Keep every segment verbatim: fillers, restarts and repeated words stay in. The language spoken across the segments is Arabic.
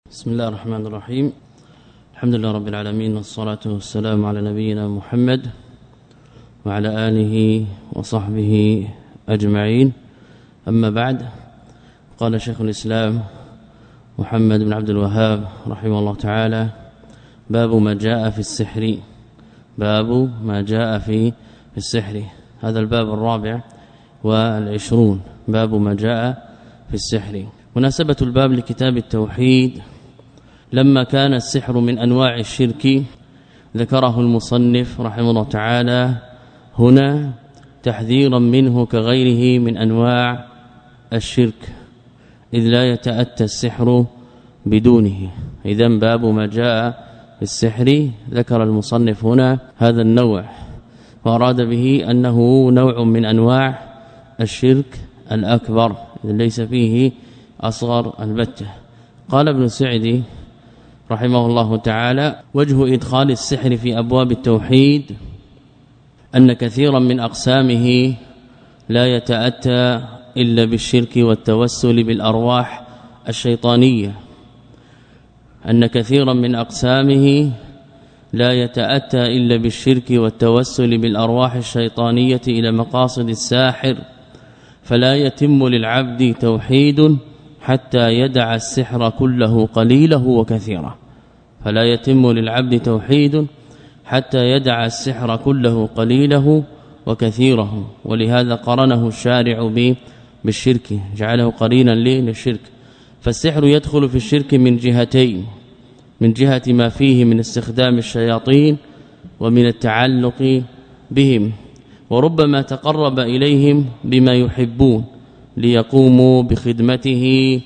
بسم الله الرحمن الرحيم. الحمد لله رب العالمين، والصلاة والسلام على نبينا محمد وعلى آله وصحبه أجمعين. أما بعد، قال شيخ الإسلام محمد بن عبد الوهاب رحمه الله تعالى: باب ما جاء في السحر. باب ما جاء في السحر، هذا الباب الرابع والعشرون. باب ما جاء في السحر. مناسبة الباب لكتاب التوحيد: لما كان السحر من أنواع الشرك ذكره المصنف رحمه الله تعالى هنا تحذيرا منه كغيره من أنواع الشرك، إذ لا يتأتى السحر بدونه. إذن باب ما جاء في السحر، ذكر المصنف هنا هذا النوع، وأراد به أنه نوع من أنواع الشرك الأكبر، إذ ليس فيه أصغر البتة. قال ابن سعدي رحمه الله تعالى: وجه إدخال السحر في أبواب التوحيد أن كثيرا من أقسامه لا يتأتى إلا بالشرك والتوسل بالأرواح الشيطانية. أن كثيرا من أقسامه لا يتأتى إلا بالشرك والتوسل بالأرواح الشيطانية إلى مقاصد الساحر، فلا يتم للعبد توحيد حتى يدع السحر كله قليله وكثيره. فلا يتم للعبد توحيد حتى يدع السحر كله قليله وكثيره، ولهذا قرنه الشارع بالشرك، جعله قرينا للشرك. فالسحر يدخل في الشرك من جهتين: من جهة ما فيه من استخدام الشياطين ومن التعلق بهم، وربما تقرب إليهم بما يحبون ليقوموا بخدمته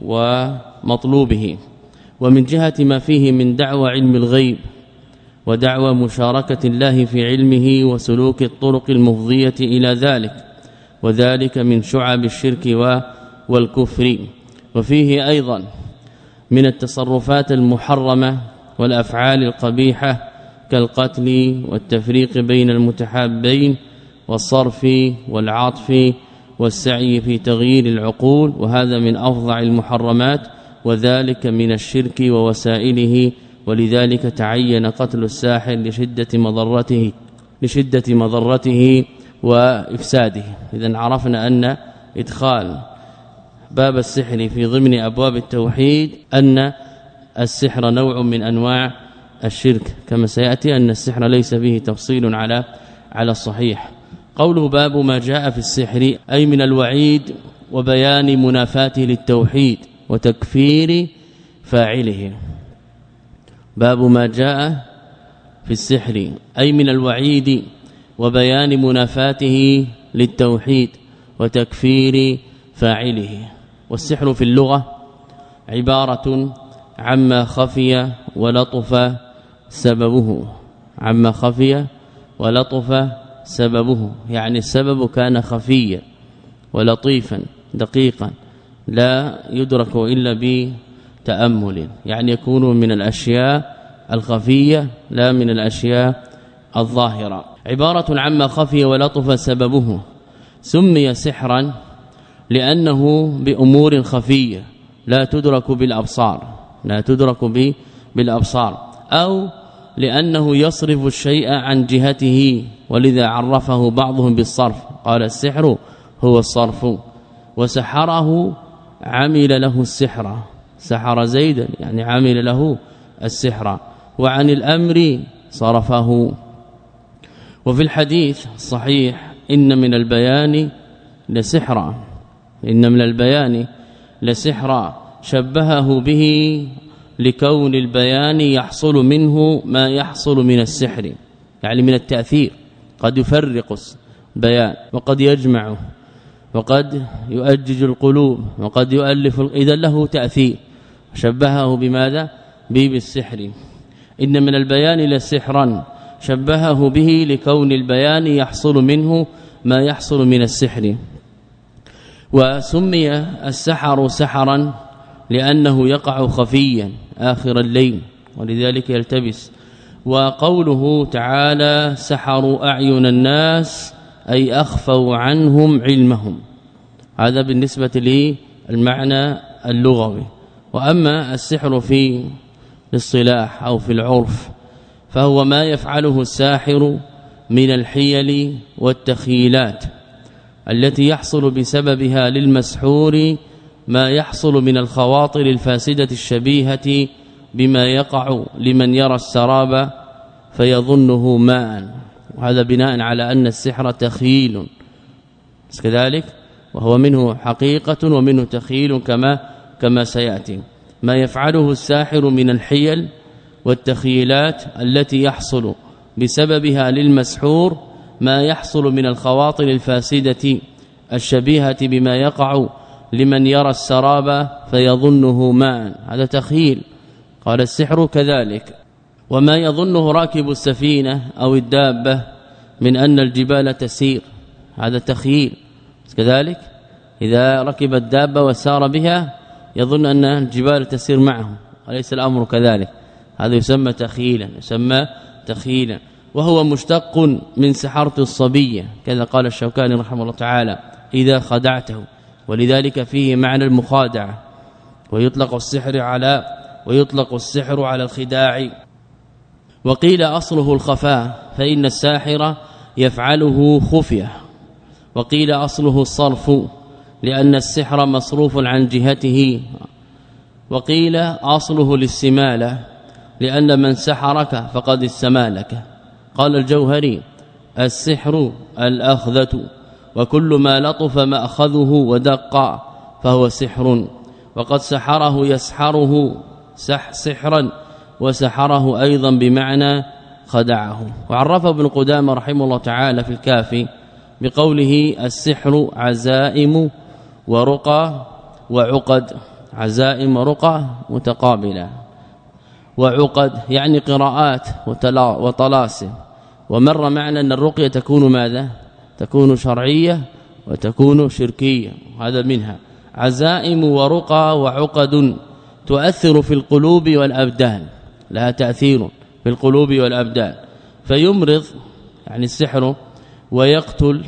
ومطلوبه، ومن جهة ما فيه من دعوى علم الغيب ودعوى مشاركة الله في علمه وسلوك الطرق المفضية إلى ذلك، وذلك من شعب الشرك والكفر. وفيه أيضا من التصرفات المحرمة والأفعال القبيحة كالقتل والتفريق بين المتحابين والصرف والعطف والسعي في تغيير العقول، وهذا من أفظع المحرمات، وذلك من الشرك ووسائله. ولذلك تعين قتل الساحر لشدة مضرته لشدة مضرته وإفساده. إذن عرفنا أن إدخال باب السحر في ضمن أبواب التوحيد أن السحر نوع من أنواع الشرك، كما سيأتي أن السحر ليس فيه تفصيل على على الصحيح. قوله باب ما جاء في السحر أي من الوعيد وبيان منافاته للتوحيد وتكفير فاعله. باب ما جاء في السحر أي من الوعيد وبيان منافاته للتوحيد وتكفير فاعله. والسحر في اللغة عبارة عما خفي ولطف سببه، عما خفي ولطف سببه، يعني السبب كان خفيا ولطيفا دقيقا لا يدرك إلا بتأمل، يعني يكون من الأشياء الخفية لا من الأشياء الظاهرة. عبارة عما خفي ولطف سببه. سمي سحرا لأنه بأمور خفية لا تدرك بالأبصار لا تدرك بالأبصار أو لأنه يصرف الشيء عن جهته، ولذا عرفه بعضهم بالصرف، قال السحر هو الصرف. وسحره عمل له السحر، سحر زيدا يعني عمل له السحر، وعن الأمر صرفه. وفي الحديث الصحيح: إن من البيان لسحرا إن من البيان لسحرا شبهه به لكون البيان يحصل منه ما يحصل من السحر، يعني من التأثير، قد يفرق البيان وقد يجمعه وقد يؤجج القلوب وقد يؤلف، إذا له تأثير. شبهه بماذا؟ به بالسحر. إن من البيان لسحرا شبهه به لكون البيان يحصل منه ما يحصل من السحر. وسمي السحر سحرا لأنه يقع خفيا آخر الليل، ولذلك يلتبس. وقوله تعالى: سحروا أعين الناس أي أخفوا عنهم علمهم، هذا بالنسبة للمعنى اللغوي. وأما السحر في الاصطلاح أو في العرف فهو ما يفعله الساحر من الحيل والتخيلات التي يحصل بسببها للمسحور ما يحصل من الخواطر الفاسدة الشبيهة بما يقع لمن يرى السراب فيظنه ماء، وهذا بناء على أن السحر تخيل كذلك، وهو منه حقيقة ومنه تخيل كما كما سيأتي. ما يفعله الساحر من الحيل والتخيلات التي يحصل بسببها للمسحور ما يحصل من الخواطر الفاسدة الشبيهة بما يقع لمن يرى السراب فيظنه ماء، هذا تخيل. قال السحر كذلك. وما يظنه راكب السفينة أو الدابة من أن الجبال تسير، هذا تخيل كذلك. إذا ركب الدابة وسار بها يظن أن الجبال تسير معه، أليس الأمر كذلك؟ هذا يسمى تخيلا، يسمى تخيلا، وهو مشتق من سحرة الصبية كذا قال الشوكاني رحمه الله تعالى إذا خدعته، ولذلك فيه معنى المخادعة. ويطلق السحر على ويطلق السحر على الخداع. وقيل أصله الخفاء فإن الساحر يفعله خفية، وقيل أصله الصرف لأن السحر مصروف عن جهته، وقيل أصله الاستمالة لأن من سحرك فقد استمالك. قال الجوهري السحر الأخذة، وكل ما لطف مأخذه ودق فهو سحر، وقد سحره يسحره سح سحرا وسحره أيضا بمعنى خدعه. وعرف ابن قدامة رحمه الله تعالى في الكافي بقوله السحر عزائم ورقى وعقد، عزائم ورقى متقابلة، وعقد يعني قراءات وطلاسم. ومر معنا أن الرقية تكون ماذا؟ تكون شرعية وتكون شركية، هذا منها. عزائم ورقى وعقد تؤثر في القلوب والأبدان، لها تأثير في القلوب والأبدان، فيمرض يعني السحر ويقتل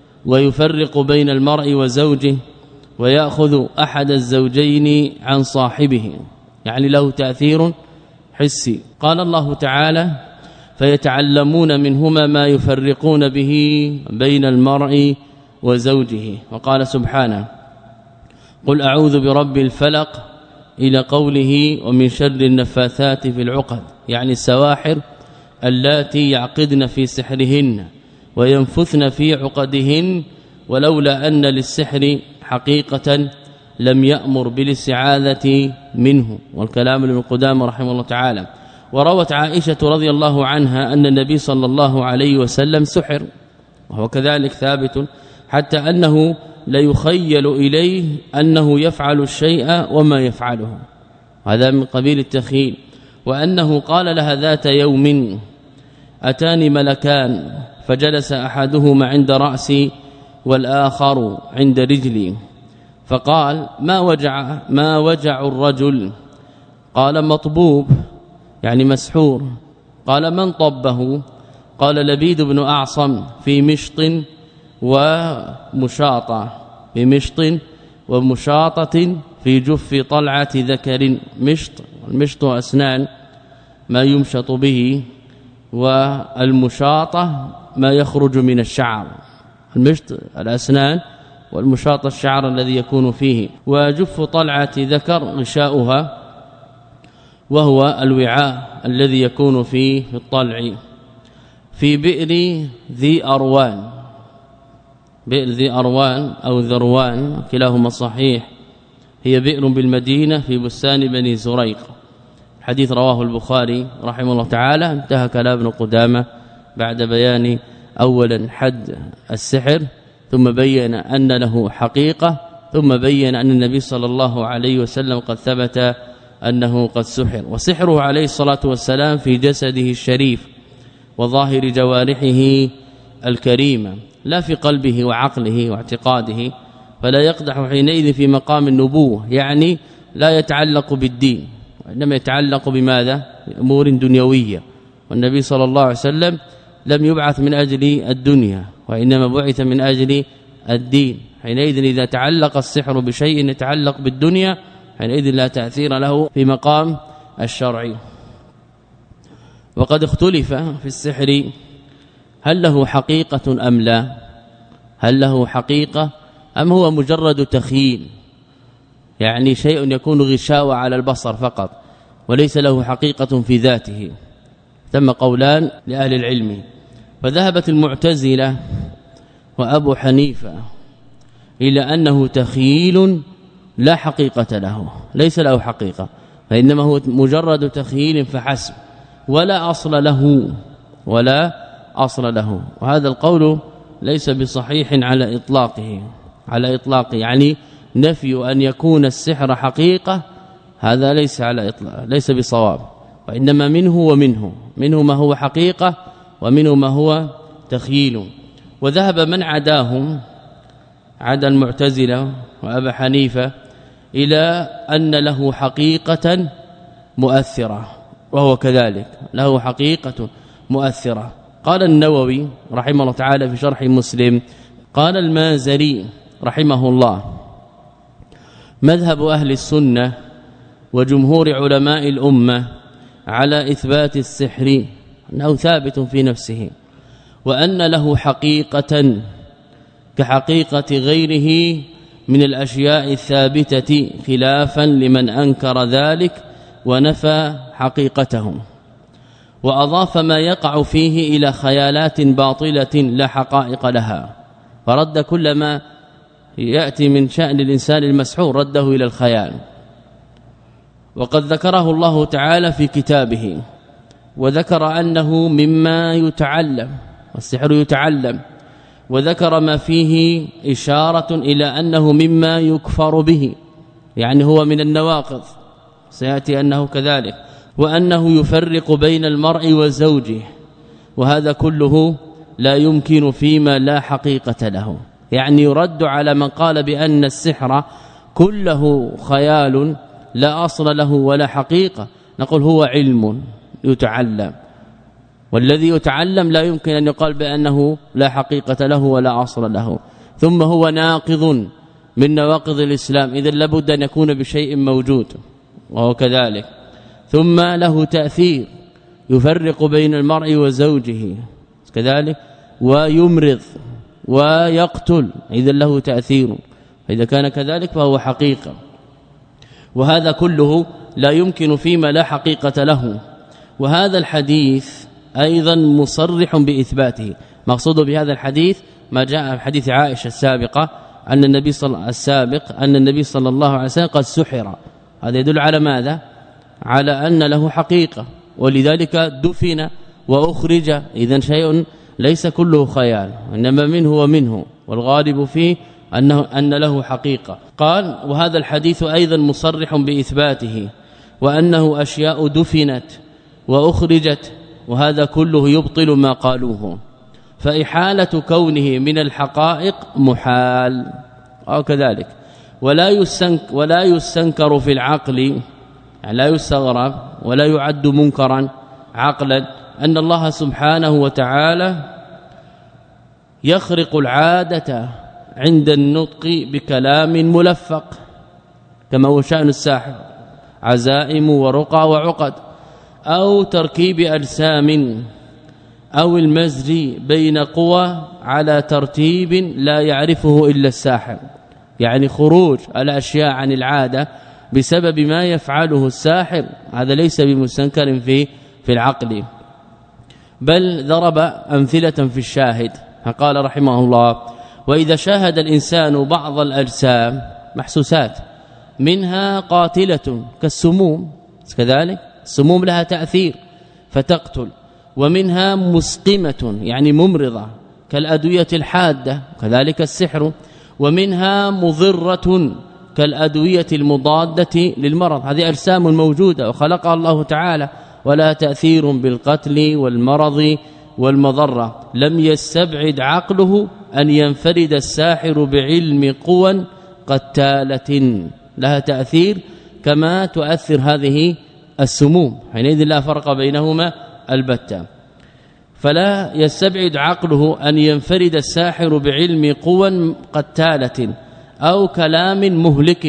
ويفرق بين المرء وزوجه ويأخذ أحد الزوجين عن صاحبه، يعني له تأثير حسي. قال الله تعالى فيتعلمون منهما ما يفرقون به بين المرء وزوجه. وقال سبحانه قل أعوذ برب الفلق إلى قوله ومن شر النفاثات في العقد، يعني السواحر اللاتي يعقدن في سحرهن وينفثن في عقدهن، ولولا أن للسحر حقيقة لم يأمر بالاستعاذة منه. والكلام لابن قدامة رحمه الله تعالى. وروت عائشة رضي الله عنها أن النبي صلى الله عليه وسلم سحر، وهو كذلك ثابت، حتى أنه لا يخيل إليه أنه يفعل الشيء وما يفعله، هذا من قبيل التخيل. وأنه قال لها ذات يوم أتاني ملكان فجلس أحدهما عند رأسي والآخر عند رجلي، فقال ما وجع ما وجع الرجل؟ قال مطبوب يعني مسحور. قال من طبه؟ قال لبيد بن أعصم في مشط ومشاطة، في مشط ومشاطة في جف طلعة ذكر. مشط المشط أسنان ما يمشط به، والمشاطة ما يخرج من الشعر. المشط الأسنان والمشاطة الشعر الذي يكون فيه. وجف طلعة ذكر غشاؤها وهو الوعاء الذي يكون فيه في الطلع. في بئر ذي أروان، بئر ذي أروان أو ذروان كلاهما صحيح، هي بئر بالمدينة في بستان بني زريق. حديث رواه البخاري رحمه الله تعالى. انتهى كلام ابن قدامة بعد بيان أولا حد السحر، ثم بين أن له حقيقة، ثم بين أن النبي صلى الله عليه وسلم قد ثبت أنه قد سحر. وسحره عليه الصلاة والسلام في جسده الشريف وظاهر جوارحه الكريمة، لا في قلبه وعقله واعتقاده، فلا يقدح حينئذ في مقام النبوة، يعني لا يتعلق بالدين، وإنما يتعلق بماذا؟ بأمور دنيوية. والنبي صلى الله عليه وسلم لم يبعث من أجل الدنيا، وإنما بعث من أجل الدين. حينئذ إذا تعلق السحر بشيء يتعلق بالدنيا حينئذ لا تأثير له في مقام الشرع. وقد اختلف في السحر هل له حقيقة أم لا، هل له حقيقة أم هو مجرد تخيل، يعني شيء يكون غشاوة على البصر فقط وليس له حقيقة في ذاته. ثم قولان لأهل العلم، فذهبت المعتزلة وأبو حنيفة إلى أنه تخيل لا حقيقة له، ليس له حقيقة، فإنما هو مجرد تخيل فحسب ولا أصل له ولا أصل له. وهذا القول ليس بصحيح على إطلاقه على إطلاقه يعني نفي أن يكون السحر حقيقة هذا ليس على إطلاق ليس بصواب، وإنما منه ومنه منه ما هو حقيقة ومنه ما هو تخيل. وذهب من عداهم عدا المعتزلة وأبا حنيفة إلى أن له حقيقة مؤثرة، وهو كذلك له حقيقة مؤثرة. قال النووي رحمه الله تعالى في شرح مسلم، قال المازري رحمه الله: مذهب أهل السنة وجمهور علماء الأمة على إثبات السحر أنه ثابت في نفسه، وأن له حقيقة كحقيقة غيره من الأشياء الثابتة، خلافا لمن أنكر ذلك ونفى حقيقته، وأضاف ما يقع فيه إلى خيالات باطلة لا حقائق لها، فرد كل ما يأتي من شأن الإنسان المسحور رده إلى الخيال. وقد ذكره الله تعالى في كتابه، وذكر أنه مما يتعلم، والسحر يتعلم، وذكر ما فيه إشارة إلى أنه مما يكفر به، يعني هو من النواقض سيأتي أنه كذلك، وأنه يفرق بين المرء وزوجه، وهذا كله لا يمكن فيما لا حقيقة له، يعني يرد على من قال بأن السحر كله خيال لا أصل له ولا حقيقة. نقول هو علم يتعلم، والذي يتعلم لا يمكن أن يقال بأنه لا حقيقة له ولا أصل له. ثم هو ناقض من نواقض الإسلام، إذن لابد أن يكون بشيء موجود وهو كذلك. ثم له تأثير يفرق بين المرء وزوجه كذلك، ويمرض ويقتل، إذن له تأثير، فإذا كان كذلك فهو حقيقة. وهذا كله لا يمكن فيما لا حقيقة له. وهذا الحديث أيضا مصرح بإثباته. مقصود بهذا الحديث ما جاء في حديث عائشة السابقة أن النبي صلى السابق أن النبي صلى الله عليه وسلم قد سحر. هذا يدل على ماذا؟ على أن له حقيقة، ولذلك دفن وأخرج. إذن شيء ليس كله خيال، إنما منه ومنه، والغالب فيه أنه أن له حقيقة. قال: وهذا الحديث أيضا مصرح بإثباته، وأنه أشياء دفنت وأخرجت، وهذا كله يبطل ما قالوه، فإحالة كونه من الحقائق محال أو كذلك. ولا يستنك ولا يستنكر في العقل، يعني لا يستغرب ولا يعد منكرا عقلا أن الله سبحانه وتعالى يخرق العادة عند النطق بكلام ملفق، كما هو شأن الساحر، عزائم ورقى وعقد، أو تركيب أجسام، أو المزج بين قوى على ترتيب لا يعرفه إلا الساحر، يعني خروج الأشياء عن العادة بسبب ما يفعله الساحر، هذا ليس بمستنكر في في العقل. بل ضرب أمثلة في الشاهد، فقال رحمه الله: وإذا شاهد الإنسان بعض الأجسام محسوسات منها قاتلة كالسموم، كذلك السموم لها تأثير فتقتل، ومنها مسقمة يعني ممرضة كالأدوية الحادة، كذلك السحر، ومنها مضرة كالأدوية المضادة للمرض. هذه أجسام موجودة وخلقها الله تعالى، ولا تأثير بالقتل والمرض والمضرة. لم يستبعد عقله أن ينفرد الساحر بعلم قوى قتالة لها تأثير كما تؤثر هذه السموم، حينئذ لا فرق بينهما البتة. فلا يستبعد عقله أن ينفرد الساحر بعلم قوى قتالة أو كلام مهلك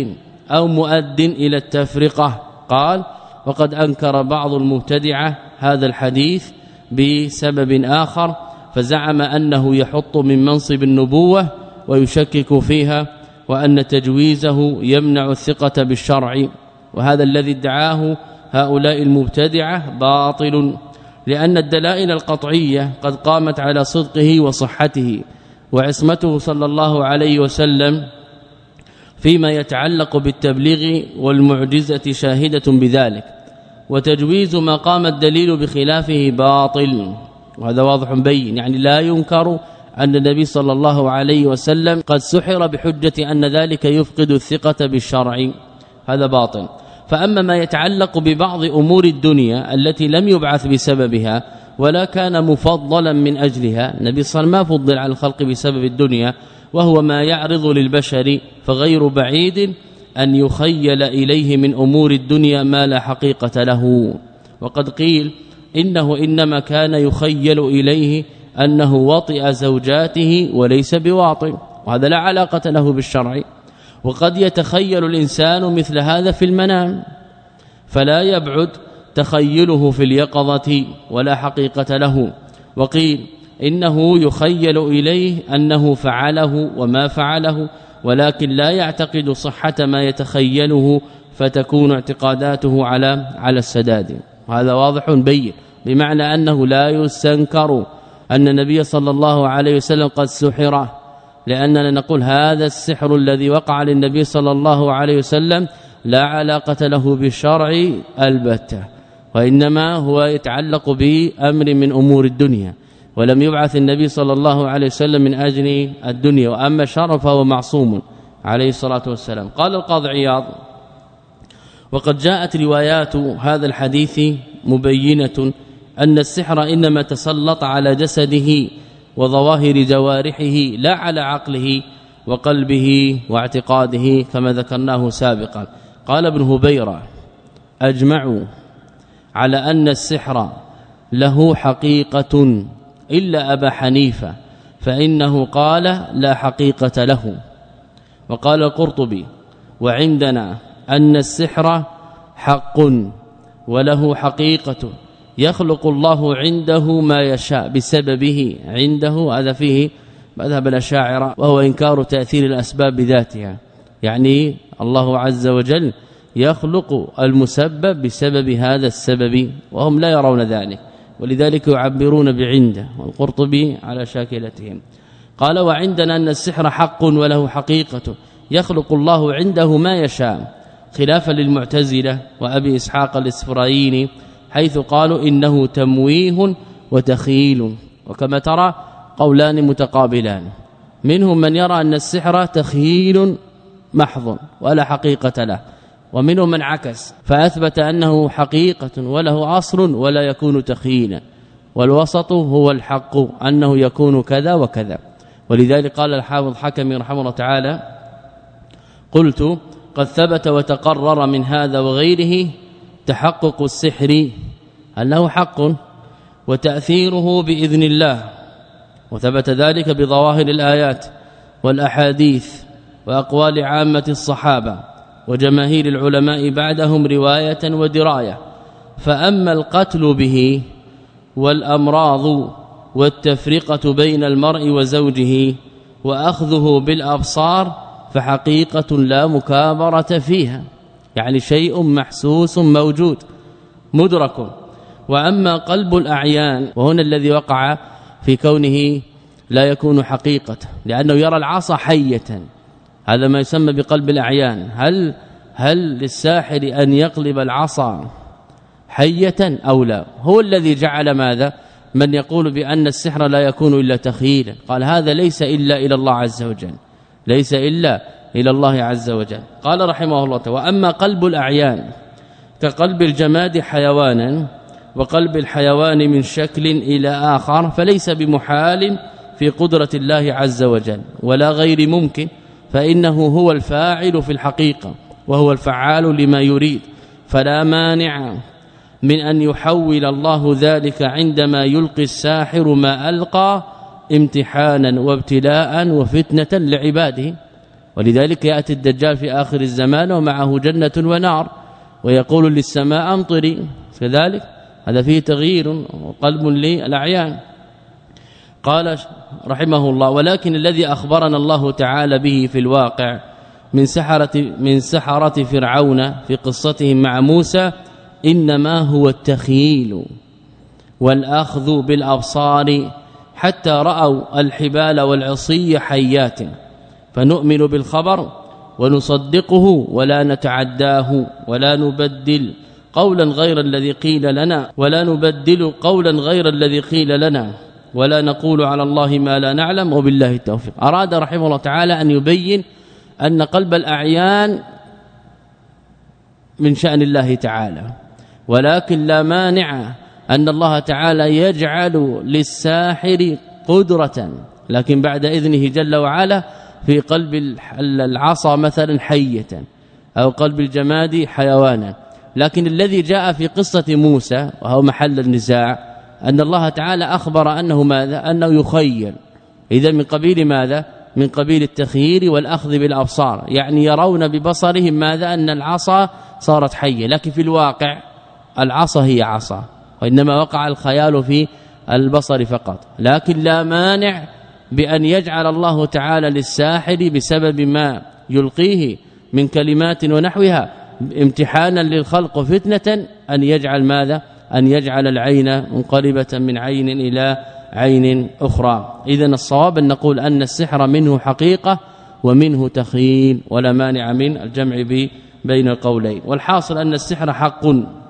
أو مؤد إلى التفرقة. قال وقد أنكر بعض المبتدعة هذا الحديث بسبب آخر، فزعم أنه يحط من منصب النبوة ويشكك فيها، وأن تجويزه يمنع الثقة بالشرع، وهذا الذي ادعاه هؤلاء المبتدعة باطل، لأن الدلائل القطعية قد قامت على صدقه وصحته، وعصمته صلى الله عليه وسلم فيما يتعلق بالتبليغ والمعجزة شاهدة بذلك، وتجويز ما قام الدليل بخلافه باطل، وهذا واضح بين. يعني لا ينكر أن النبي صلى الله عليه وسلم قد سحر بحجة أن ذلك يفقد الثقة بالشرع، هذا باطل. فأما ما يتعلق ببعض أمور الدنيا التي لم يبعث بسببها ولا كان مفضلا من أجلها، النبي صلى الله عليه وسلم ما فضل على الخلق بسبب الدنيا، وهو ما يعرض للبشر، فغير بعيد أن يخيل إليه من أمور الدنيا ما لا حقيقة له. وقد قيل إنه إنما كان يخيل إليه أنه وطئ زوجاته وليس بواطئ، وهذا لا علاقة له بالشرع. وقد يتخيل الإنسان مثل هذا في المنام، فلا يبعد تخيله في اليقظة ولا حقيقة له. وقيل إنه يخيل إليه أنه فعله وما فعله، ولكن لا يعتقد صحة ما يتخيله، فتكون اعتقاداته على على السداد. وهذا واضح بين، بمعنى أنه لا يستنكر أن النبي صلى الله عليه وسلم قد سحر، لأننا نقول هذا السحر الذي وقع للنبي صلى الله عليه وسلم لا علاقة له بالشرع البتة، وإنما هو يتعلق بأمر من أمور الدنيا، ولم يبعث النبي صلى الله عليه وسلم من أجل الدنيا، وأما الشرع فهو معصوم عليه الصلاة والسلام. قال القاضي عياض وقد جاءت روايات هذا الحديث مبينة أن السحر إنما تسلط على جسده وظواهر جوارحه لا على عقله وقلبه واعتقاده كما ذكرناه سابقا. قال ابن هبيرة أجمعوا على أن السحر له حقيقة إلا أبا حنيفة فإنه قال لا حقيقة له. وقال القرطبي وعندنا أن السحر حق وله حقيقة يخلق الله عنده ما يشاء بسببه، عنده هذا فيه مذهب الأشاعرة، وهو إنكار تأثير الأسباب بذاتها، يعني الله عز وجل يخلق المسبب بسبب هذا السبب، وهم لا يرون ذلك، ولذلك يعبرون بعنده، والقرطبي على شاكلتهم. قال وعندنا أن السحر حق وله حقيقة يخلق الله عنده ما يشاء، خلافا للمعتزلة وأبي إسحاق الإسفرايني حيث قالوا إنه تمويه وتخيل. وكما ترى قولان متقابلان، منهم من يرى أن السحر تخيل محض ولا حقيقة له، ومنهم من عكس فأثبت أنه حقيقة وله أصل ولا يكون تخيلا، والوسط هو الحق أنه يكون كذا وكذا. ولذلك قال الحافظ حكمي رحمه الله تعالى قلت قد ثبت وتقرر من هذا وغيره تحقق السحر أنه حق وتأثيره بإذن الله، وثبت ذلك بظواهر الآيات والأحاديث وأقوال عامة الصحابة وجماهير العلماء بعدهم رواية ودراية. فأما القتل به والأمراض والتفرقة بين المرء وزوجه وأخذه بالأبصار فحقيقة لا مكابرة فيها، يعني شيء محسوس موجود مدرك. وأما قلب الأعيان وهنا الذي وقع في كونه لا يكون حقيقة، لأنه يرى العصا حية، هذا ما يسمى بقلب الأعيان. هل هل للساحر أن يقلب العصا حية أو لا؟ هو الذي جعل ماذا من يقول بأن السحر لا يكون إلا تخيلا، قال هذا ليس إلا إلى الله عز وجل، ليس إلا إلى الله عز وجل. قال رحمه الله تعالى وأما قلب الأعيان كقلب الجماد حيوانا وقلب الحيوان من شكل إلى آخر فليس بمحال في قدرة الله عز وجل ولا غير ممكن، فإنه هو الفاعل في الحقيقة وهو الفعال لما يريد، فلا مانع من أن يحول الله ذلك عندما يلقي الساحر ما ألقى امتحانا وابتلاء وفتنة لعباده. ولذلك يأتي الدجال في آخر الزمان ومعه جنة ونار ويقول للسماء امطري، كذلك هذا فيه تغيير وقلب للأعيان. قال رحمه الله: ولكن الذي أخبرنا الله تعالى به في الواقع من سحرة من سحرة فرعون في قصتهم مع موسى إنما هو التخييل والأخذ بالأبصار حتى رأوا الحبال والعصي حيات، فنؤمن بالخبر ونصدقه ولا نتعداه ولا نبدل قولا غير الذي قيل لنا ولا نبدل قولا غير الذي قيل لنا ولا نقول على الله ما لا نعلم وبالله التوفيق. أراد رحمه الله تعالى أن يبين أن قلب الأعيان من شأن الله تعالى، ولكن لا مانع أن الله تعالى يجعل للساحر قدرة، لكن بعد إذنه جل وعلا، في قلب العصا مثلا حية أو قلب الجماد حيوانا. لكن الذي جاء في قصة موسى وهو محل النزاع أن الله تعالى أخبر أنه ماذا؟ أنه يخيل. إذا من قبيل ماذا؟ من قبيل التخيير والأخذ بالأبصار، يعني يرون ببصرهم ماذا؟ أن العصا صارت حية، لكن في الواقع العصا هي عصا، وإنما وقع الخيال في البصر فقط. لكن لا مانع بأن يجعل الله تعالى للساحر بسبب ما يلقيه من كلمات ونحوها امتحانا للخلق وفتنة أن يجعل ماذا؟ أن يجعل العين منقلبة من عين إلى عين أخرى. إذن الصواب أن نقول أن السحر منه حقيقة ومنه تخيل، ولا مانع من الجمع بين القولين. والحاصل أن السحر حق،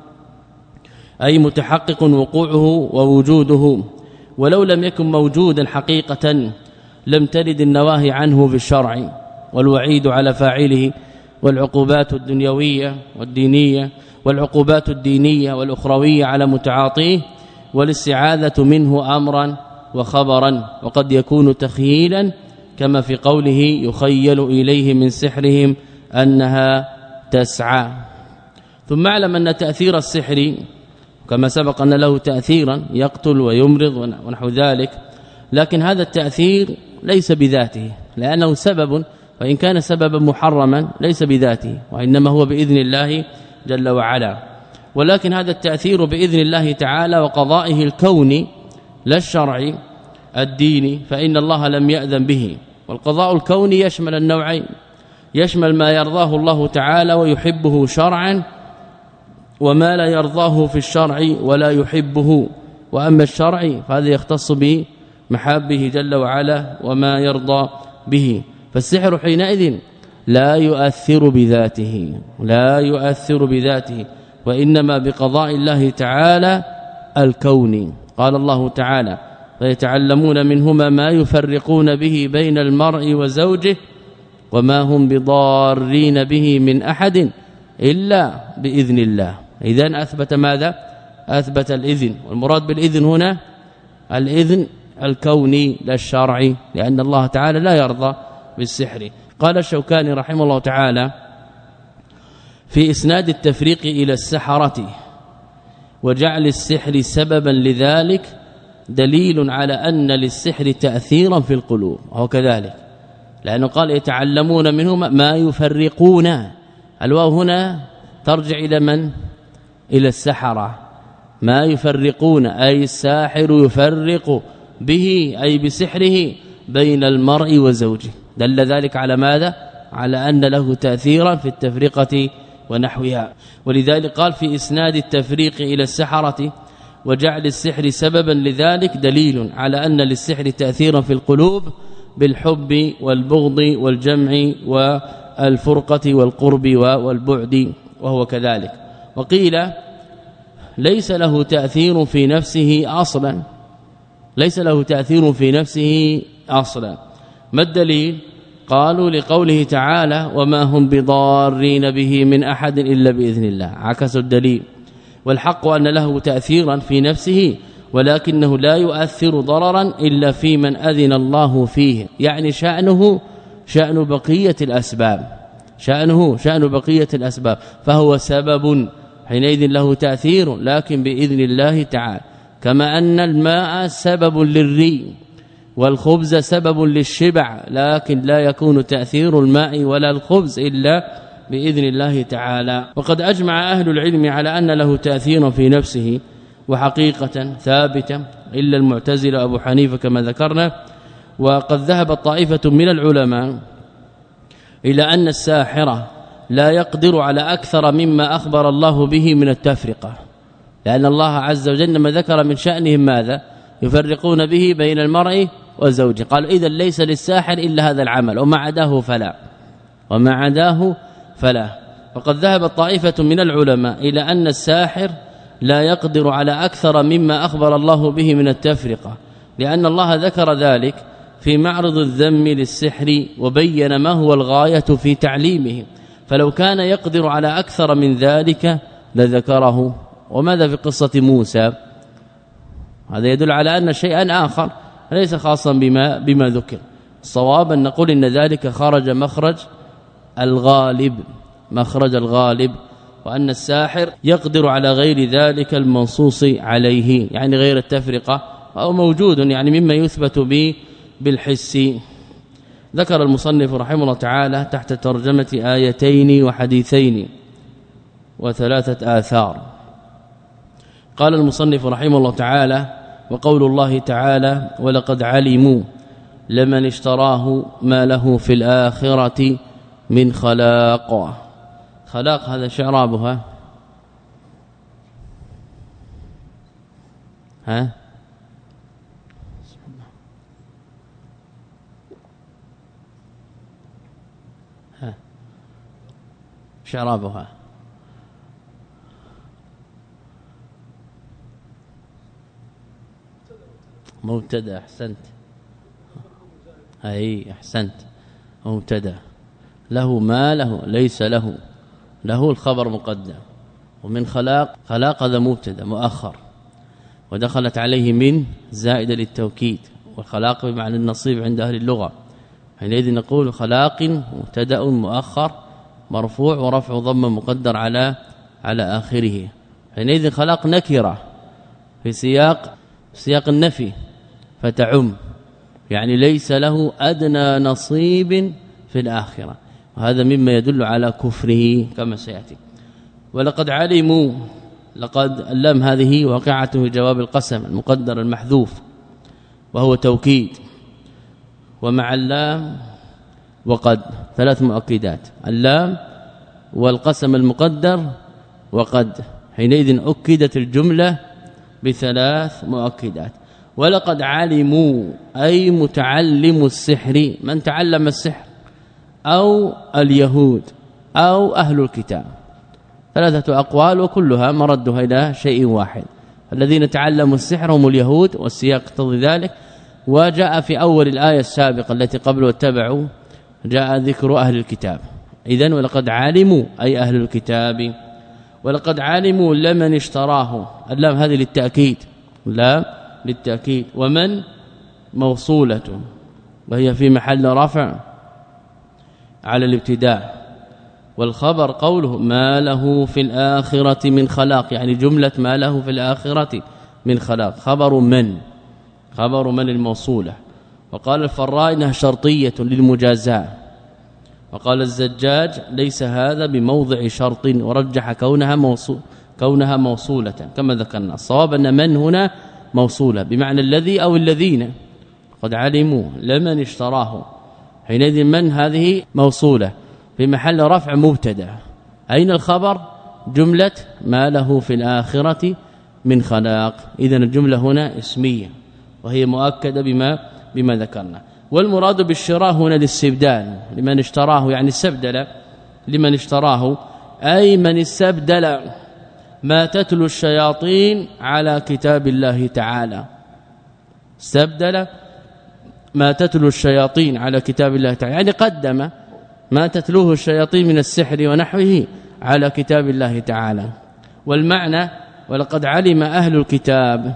أي متحقق وقوعه ووجوده، ولو لم يكن موجودا حقيقة لم ترد النواهي عنه في الشرع والوعيد على فاعله والعقوبات الدنيوية والدينية والعقوبات الدينية والأخروية على متعاطيه، والاستعاذة منه أمرا وخبرا، وقد يكون تخييلا كما في قوله يخيل إليه من سحرهم أنها تسعى. ثم اعلم أن تأثير السحر كما سبق أن له تأثيرا يقتل ويمرض ونحو ذلك، لكن هذا التأثير ليس بذاته، لأنه سبب، وإن كان سببا محرما ليس بذاته، وإنما هو بإذن الله جل وعلا. ولكن هذا التأثير بإذن الله تعالى وقضائه الكوني لا الشرعي الديني، فإن الله لم يأذن به. والقضاء الكوني يشمل النوعين، يشمل ما يرضاه الله تعالى ويحبه شرعا، وما لا يرضاه في الشرع ولا يحبه. وأما الشرع فهذا يختص بمحابه جل وعلا وما يرضى به. فالسحر حينئذ لا يؤثر بذاته لا يؤثر بذاته وإنما بقضاء الله تعالى الكوني. قال الله تعالى: فيتعلمون منهما ما يفرقون به بين المرء وزوجه وما هم بضارين به من أحد إلا بإذن الله. إذن أثبت ماذا؟ أثبت الإذن، والمراد بالإذن هنا الإذن الكوني لا الشرعي، لأن الله تعالى لا يرضى بالسحر. قال الشوكاني رحمه الله تعالى في إسناد التفريق إلى السحرة وجعل السحر سببا لذلك دليل على أن للسحر تأثيرا في القلوب، وهو كذلك، لأنه قال يتعلمون منهما ما يفرقون. الواو هنا ترجع إلى من؟ إلى السحرة. ما يفرقون أي الساحر يفرق به أي بسحره بين المرء وزوجه، دل ذلك على ماذا؟ على أن له تأثيرا في التفرقة ونحوها. ولذلك قال في إسناد التفريق إلى السحرة وجعل السحر سببا لذلك دليل على أن للسحر تأثيرا في القلوب بالحب والبغض والجمع والفرقة والقرب والبعد، وهو كذلك. وقيل ليس له تأثير في نفسه أصلا ليس له تأثير في نفسه أصلا. ما الدليل؟ قالوا لقوله تعالى: وما هم بضارين به من أحد إلا بإذن الله، عكسوا الدليل. والحق أن له تأثيرا في نفسه، ولكنه لا يؤثر ضررا إلا في من أذن الله فيه، يعني شأنه شأن بقية الأسباب شأنه شأن بقية الأسباب فهو سبب حينئذ له تأثير لكن بإذن الله تعالى. كما أن الماء سبب للري والخبز سبب للشبع لكن لا يكون تأثير الماء ولا الخبز إلا بإذن الله تعالى. وقد أجمع أهل العلم على أن له تأثير في نفسه وحقيقة ثابتة إلا المعتزلة أبو حنيفة كما ذكرنا. وقد ذهب طائفة من العلماء إلى أن الساحر لا يقدر على أكثر مما أخبر الله به من التفرقة، لأن الله عز وجل ما ذكر من شأنهم ماذا؟ يفرقون به بين المرء وزوجه. قال إذا ليس للساحر إلا هذا العمل وما عداه فلا وما عداه فلا. وقد ذهب طائفة من العلماء إلى أن الساحر لا يقدر على أكثر مما أخبر الله به من التفرقة، لأن الله ذكر ذلك في معرض الذم للسحر وبين ما هو الغاية في تعليمه، فلو كان يقدر على أكثر من ذلك لذكره. وماذا في قصة موسى؟ هذا يدل على أن شيئا آخر ليس خاصا بما بما ذكر. الصواب أن نقول إن ذلك خرج مخرج الغالب مخرج الغالب وأن الساحر يقدر على غير ذلك المنصوص عليه، يعني غير التفرقة أو موجود يعني مما يثبت به بالحس. ذكر المصنف رحمه الله تعالى تحت ترجمة آيتين وحديثين وثلاثة آثار. قال المصنف رحمه الله تعالى: وقول الله تعالى: ولقد علموا لمن اشتراه ما له في الآخرة من خلاق. خلاق هذا شعرابها ها ها شعرابها مبتدا. احسنت اي احسنت مبتدا. له ما له ليس له له الخبر مقدم، ومن خلاق خلاق هذا مبتدا مؤخر ودخلت عليه من زائده للتوكيد، والخلاق بمعنى النصيب عند اهل اللغه. حينئذ نقول خلاق مبتدا مؤخر مرفوع ورفع ضم مقدر على على اخره. حينئذ خلاق نكره في سياق سياق النفي فتعم، يعني ليس له أدنى نصيب في الآخرة، وهذا مما يدل على كفره كما سيأتي. ولقد علموا لقد اللام هذه واقعة في جواب القسم المقدر المحذوف وهو توكيد، ومع اللام وقد ثلاث مؤكدات: اللام والقسم المقدر وقد. حينئذ أكدت الجملة بثلاث مؤكدات. ولقد علموا أي متعلم السحر، من تعلم السحر أو اليهود أو أهل الكتاب، ثلاثة أقوال وكلها مردها إلى شيء واحد. الذين تعلموا السحر هم اليهود والسياق يقتضي ذلك. وجاء في أول الآية السابقة التي قبل واتبعوا جاء ذكر أهل الكتاب. إذن ولقد علموا أي أهل الكتاب. ولقد علموا لمن اشتراه، اللام هذه للتأكيد، لا للتأكيد. ومن موصولة وهي في محل رفع على الابتداء، والخبر قوله ما له في الآخرة من خلاق، يعني جملة ما له في الآخرة من خلاق خبر من خبر من الموصولة. وقال الفراء انها شرطية للمجازاة، وقال الزجاج ليس هذا بموضع شرط، ورجح كونها موصول كونها موصولة كما ذكرنا. الصواب ان من هنا موصولة بمعنى الذي أو الذين. قد علموا لمن اشتراه، حينئذ من هذه موصولة في محل رفع مبتدا. أين الخبر؟ جملة ما له في الآخرة من خلاق. إذن الجملة هنا اسمية وهي مؤكدة بما بما ذكرنا. والمراد بالشراء هنا للسبدال، لمن اشتراه يعني السبدل لمن اشتراه، أي من استبدل ما تتلو الشياطين على كتاب الله تعالى. استبدل ما تتلو الشياطين على كتاب الله تعالى، يعني قدم ما تتلوه الشياطين من السحر ونحوه على كتاب الله تعالى. والمعنى ولقد علم أهل الكتاب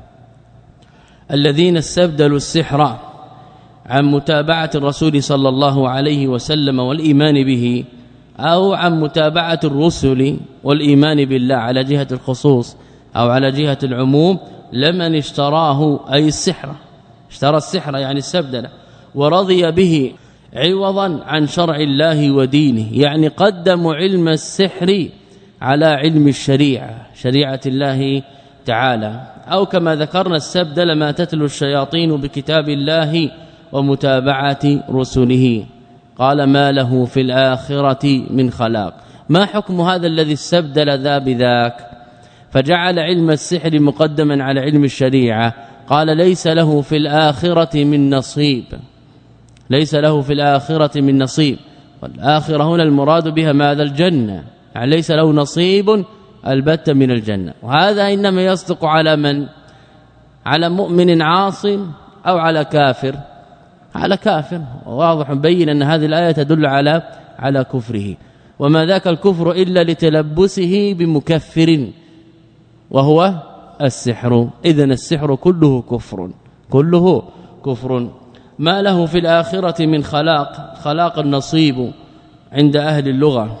الذين استبدلوا السحر عن متابعة الرسول صلى الله عليه وسلم والإيمان به، أو عن متابعة الرسل والإيمان بالله على جهة الخصوص أو على جهة العموم، لمن اشتراه أي السحر اشترى السحر يعني السبدله ورضي به عوضا عن شرع الله ودينه، يعني قدموا علم السحر على علم الشريعه شريعه الله تعالى. أو كما ذكرنا السبدله ما تتلو الشياطين بكتاب الله ومتابعه رسله، قال ما له في الآخرة من خلاق. ما حكم هذا الذي استبدل ذا بذاك فجعل علم السحر مقدما على علم الشريعه؟ قال ليس له في الآخرة من نصيب، ليس له في الآخرة من نصيب. والآخرة هنا المراد بها ماذا؟ الجنة، يعني ليس له نصيب البتة من الجنة. وهذا إنما يصدق على من؟ على مؤمن عاص أو على كافر؟ على كافر. واضح مبين أن هذه الآية تدل على على كفره، وما ذاك الكفر إلا لتلبسه بمكفر وهو السحر. إذن السحر كله كفر، كله كفر. ما له في الآخرة من خلاق، خلاق النصيب عند أهل اللغة،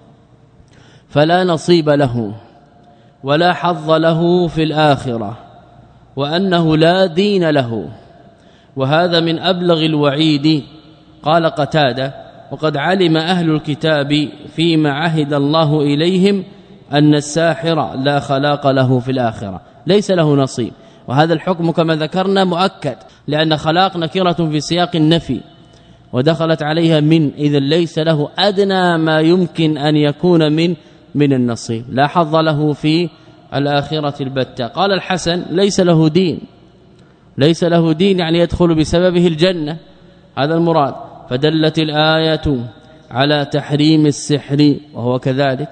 فلا نصيب له ولا حظ له في الآخرة، وأنه لا دين له. وهذا من أبلغ الوعيد. قال قتادة وقد علم أهل الكتاب فيما عهد الله إليهم أن الساحر لا خلاق له في الآخرة، ليس له نصيب. وهذا الحكم كما ذكرنا مؤكد، لأن خلاق نكرة في سياق النفي ودخلت عليها من، إذا ليس له أدنى ما يمكن أن يكون من من النصيب، لا حظ له في الآخرة البتة. قال الحسن ليس له دين، ليس له دين يعني يدخل بسببه الجنة، هذا المراد. فدلت الآية على تحريم السحر وهو كذلك،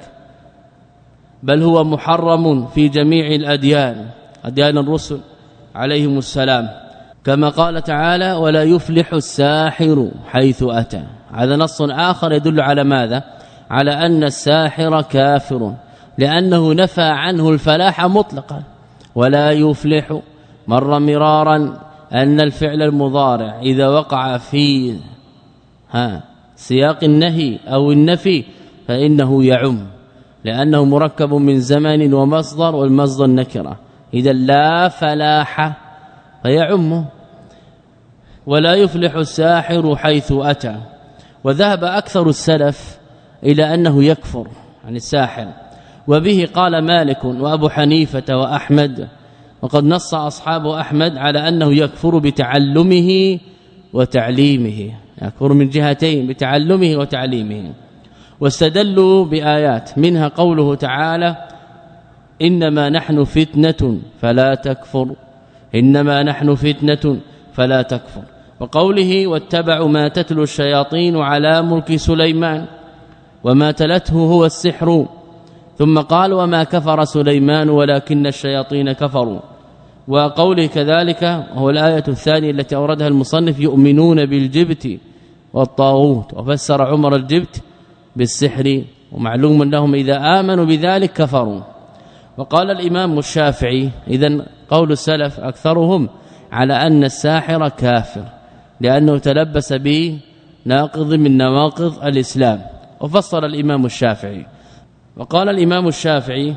بل هو محرم في جميع الأديان، أديان الرسل عليهم السلام، كما قال تعالى ولا يفلح الساحر حيث أتى. هذا نص آخر يدل على ماذا؟ على أن الساحر كافر، لأنه نفى عنه الفلاح مطلقا. ولا يفلح مر مرارا أن الفعل المضارع إذا وقع في ها سياق النهي أو النفي فإنه يعم، لأنه مركب من زمن ومصدر، والمصدر نكرة، إذا لا فلاح فيعم. ولا يفلح الساحر حيث أتى. وذهب أكثر السلف إلى أنه يكفر عن الساحر، وبه قال مالك وأبو حنيفة وأحمد، وقد نص أصحاب أحمد على أنه يكفر بتعلمه وتعليمه، يكفر من جهتين، بتعلمه وتعليمه. واستدلوا بآيات منها قوله تعالى إنما نحن فتنة فلا تكفر، إنما نحن فتنة فلا تكفر. وقوله واتبعوا ما تتلو الشياطين على ملك سليمان وما تلته هو السحر، ثم قال وما كفر سليمان ولكن الشياطين كفروا. وقوله كذلك هو الآية الثانية التي أوردها المصنف يؤمنون بالجبت والطاغوت، وفسر عمر الجبت بالسحر، ومعلوم لهم إذا آمنوا بذلك كفروا. وقال الإمام الشافعي إذن قول السلف أكثرهم على أن الساحر كافر لأنه تلبس به ناقض من نواقض الإسلام، وفصل الإمام الشافعي. وقال الإمام الشافعي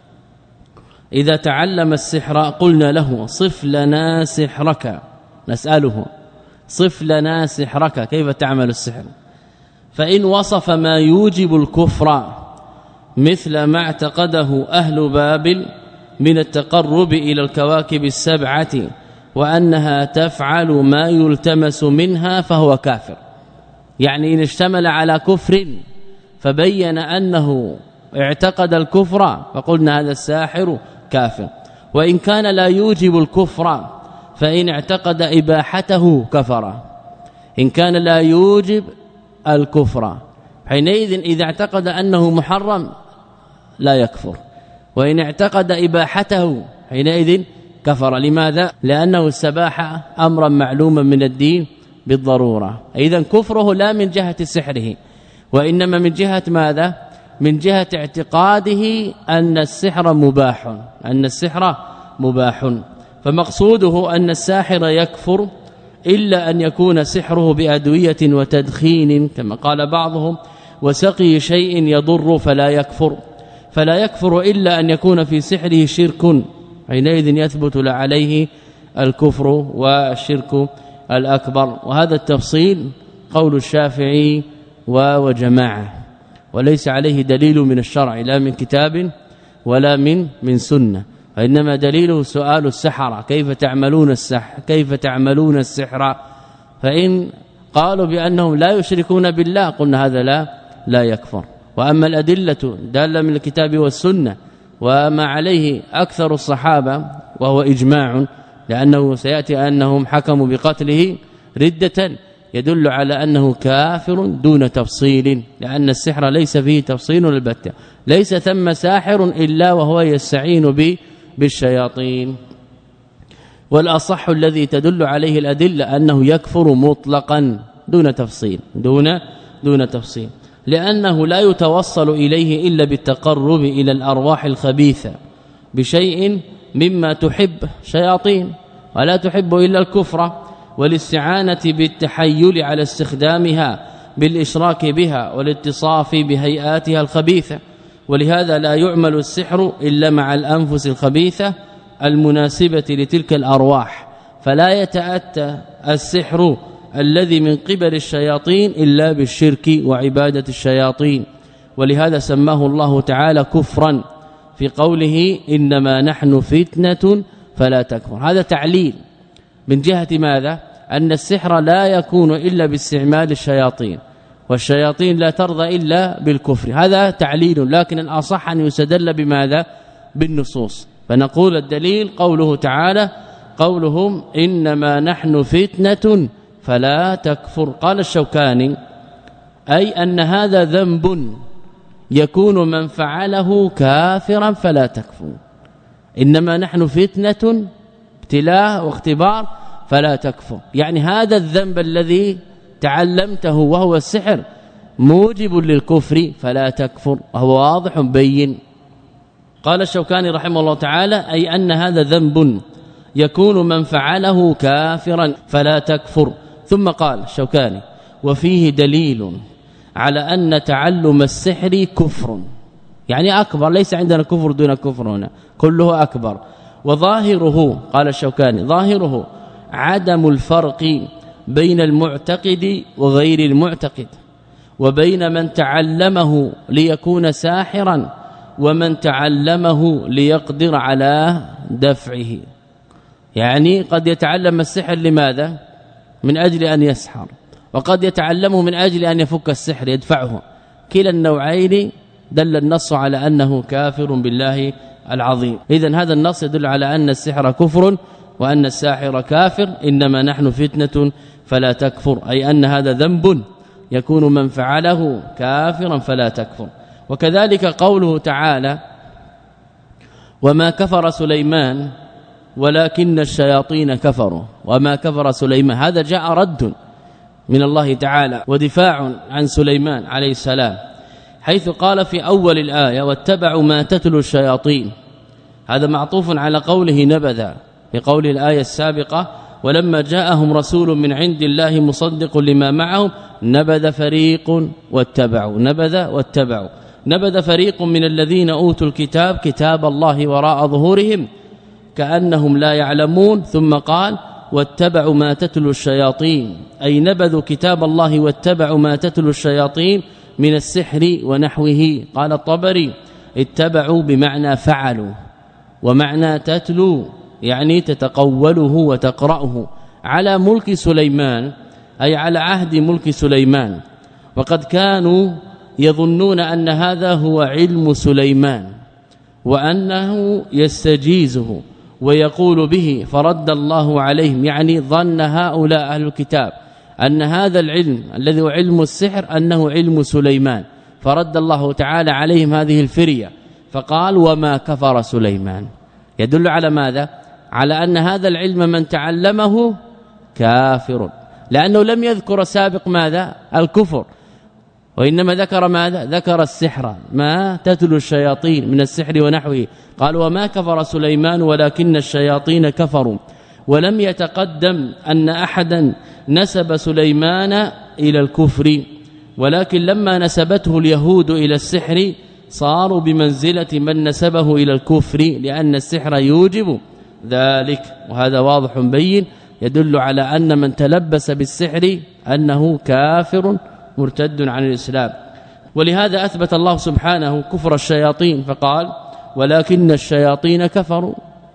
إذا تعلم السحر قلنا له صف لنا سحرك، نسأله صف لنا سحرك كيف تعمل السحر؟ فإن وصف ما يوجب الكفر مثل ما اعتقده أهل بابل من التقرب إلى الكواكب السبعة وأنها تفعل ما يلتمس منها فهو كافر. يعني إن اشتمل على كفر فبين أنه اعتقد الكفر فقلنا هذا الساحر كافر. وإن كان لا يوجب الكفر فإن اعتقد إباحته كفر، إن كان لا يوجب الكفر حينئذ إذا اعتقد أنه محرم لا يكفر، وإن اعتقد إباحته حينئذ كفر. لماذا؟ لأنه استباح أمرا معلوما من الدين بالضرورة. إذن كفره لا من جهة سحره، وإنما من جهة ماذا؟ من جهة اعتقاده أن السحر مباح، أن السحر مباح. فمقصوده أن الساحر يكفر إلا أن يكون سحره بأدوية وتدخين كما قال بعضهم، وسقي شيء يضر فلا يكفر، فلا يكفر إلا أن يكون في سحره شرك، حينئذ يثبت عليه الكفر والشرك الأكبر. وهذا التفصيل قول الشافعي وجماعه، وليس عليه دليل من الشرع لا من كتاب ولا من من سنه، وانما دليله سؤال السحرة كيف تعملون السحر كيف تعملون السحر. فإن قالوا بأنهم لا يشركون بالله قلنا هذا لا لا يكفر. وأما الأدلة دالة من الكتاب والسنة وما عليه أكثر الصحابة وهو إجماع، لأنه سيأتي أنهم حكموا بقتله ردة، يدل على أنه كافر دون تفصيل، لأن السحر ليس فيه تفصيل البتة، ليس ثم ساحر إلا وهو يستعين به بالشياطين. والأصح الذي تدل عليه الأدلة أنه يكفر مطلقا دون تفصيل دون دون تفصيل، لأنه لا يتوصل إليه إلا بالتقرب إلى الأرواح الخبيثة بشيء مما تحب شياطين، ولا تحب إلا الكفر، والاستعانة بالتحيل على استخدامها بالإشراك بها والاتصاف بهيئاتها الخبيثة. ولهذا لا يعمل السحر إلا مع الأنفس الخبيثة المناسبة لتلك الأرواح، فلا يتأتى السحر الذي من قبل الشياطين إلا بالشرك وعبادة الشياطين. ولهذا سماه الله تعالى كفرا في قوله إنما نحن فتنة فلا تكفر. هذا تعليل من جهة ماذا؟ أن السحر لا يكون إلا باستعمال الشياطين، والشياطين لا ترضى إلا بالكفر. هذا تعليل، لكن الأصح أن يستدل بماذا؟ بالنصوص. فنقول الدليل قوله تعالى قولهم إنما نحن فتنة فلا تكفر. قال الشوكاني أي أن هذا ذنب يكون من فعله كافرا فلا تكفر. إنما نحن فتنة ابتلاء واختبار فلا تكفر، يعني هذا الذنب الذي تعلمته وهو السحر موجب للكفر فلا تكفر، وهو واضح بين. قال الشوكاني رحمه الله تعالى أي أن هذا ذنب يكون من فعله كافرا فلا تكفر. ثم قال الشوكاني وفيه دليل على أن تعلم السحر كفر، يعني أكبر، ليس عندنا كفر دون كفر، هنا كله أكبر. وظاهره قال الشوكاني ظاهره عدم الفرق بين المعتقد وغير المعتقد، وبين من تعلمه ليكون ساحرا ومن تعلمه ليقدر على دفعه. يعني قد يتعلم السحر لماذا؟ من أجل أن يسحر، وقد يتعلمه من أجل أن يفك السحر يدفعه. كلا النوعين دل النص على أنه كافر بالله العظيم. إذن هذا النص يدل على أن السحر كفر وأن الساحر كافر. إنما نحن فتنة فلا تكفر، أي أن هذا ذنب يكون من فعله كافرا فلا تكفر. وكذلك قوله تعالى وما كفر سليمان ولكن الشياطين كفروا. وما كفر سليمان هذا جاء رد من الله تعالى ودفاع عن سليمان عليه السلام، حيث قال في أول الآية واتبعوا ما تتلو الشياطين. هذا معطوف على قوله نبذ بقول الآية السابقة ولما جاءهم رسول من عند الله مصدق لما معهم نبذ فريق واتبعوا نبذ واتبعوا نبذ فريق من الذين أوتوا الكتاب كتاب الله وراء ظهورهم كأنهم لا يعلمون. ثم قال واتبعوا ما تتلو الشياطين، أي نبذوا كتاب الله واتبعوا ما تتلو الشياطين من السحر ونحوه. قال الطبري اتبعوا بمعنى فعلوا، ومعنى تتلو يعني تتقوله وتقرأه على ملك سليمان، أي على عهد ملك سليمان. وقد كانوا يظنون أن هذا هو علم سليمان وأنه يستجيزه ويقول به، فرد الله عليهم، يعني ظن هؤلاء أهل الكتاب أن هذا العلم الذي هو علم السحر أنه علم سليمان، فرد الله تعالى عليهم هذه الفرية فقال وما كفر سليمان. يدل على ماذا؟ على أن هذا العلم من تعلمه كافر، لأنه لم يذكر سابق ماذا؟ الكفر، وإنما ذكر ماذا؟ ذكر السحر ما تتلو الشياطين من السحر ونحوه. قال وما كفر سليمان ولكن الشياطين كفروا. ولم يتقدم أن أحدا نسب سليمان إلى الكفر، ولكن لما نسبته اليهود إلى السحر صاروا بمنزلة من نسبه إلى الكفر، لأن السحر يوجب ذلك. وهذا واضح بين يدل على أن من تلبس بالسحر أنه كافر مرتد عن الإسلام. ولهذا أثبت الله سبحانه كفر الشياطين فقال ولكن الشياطين كفروا،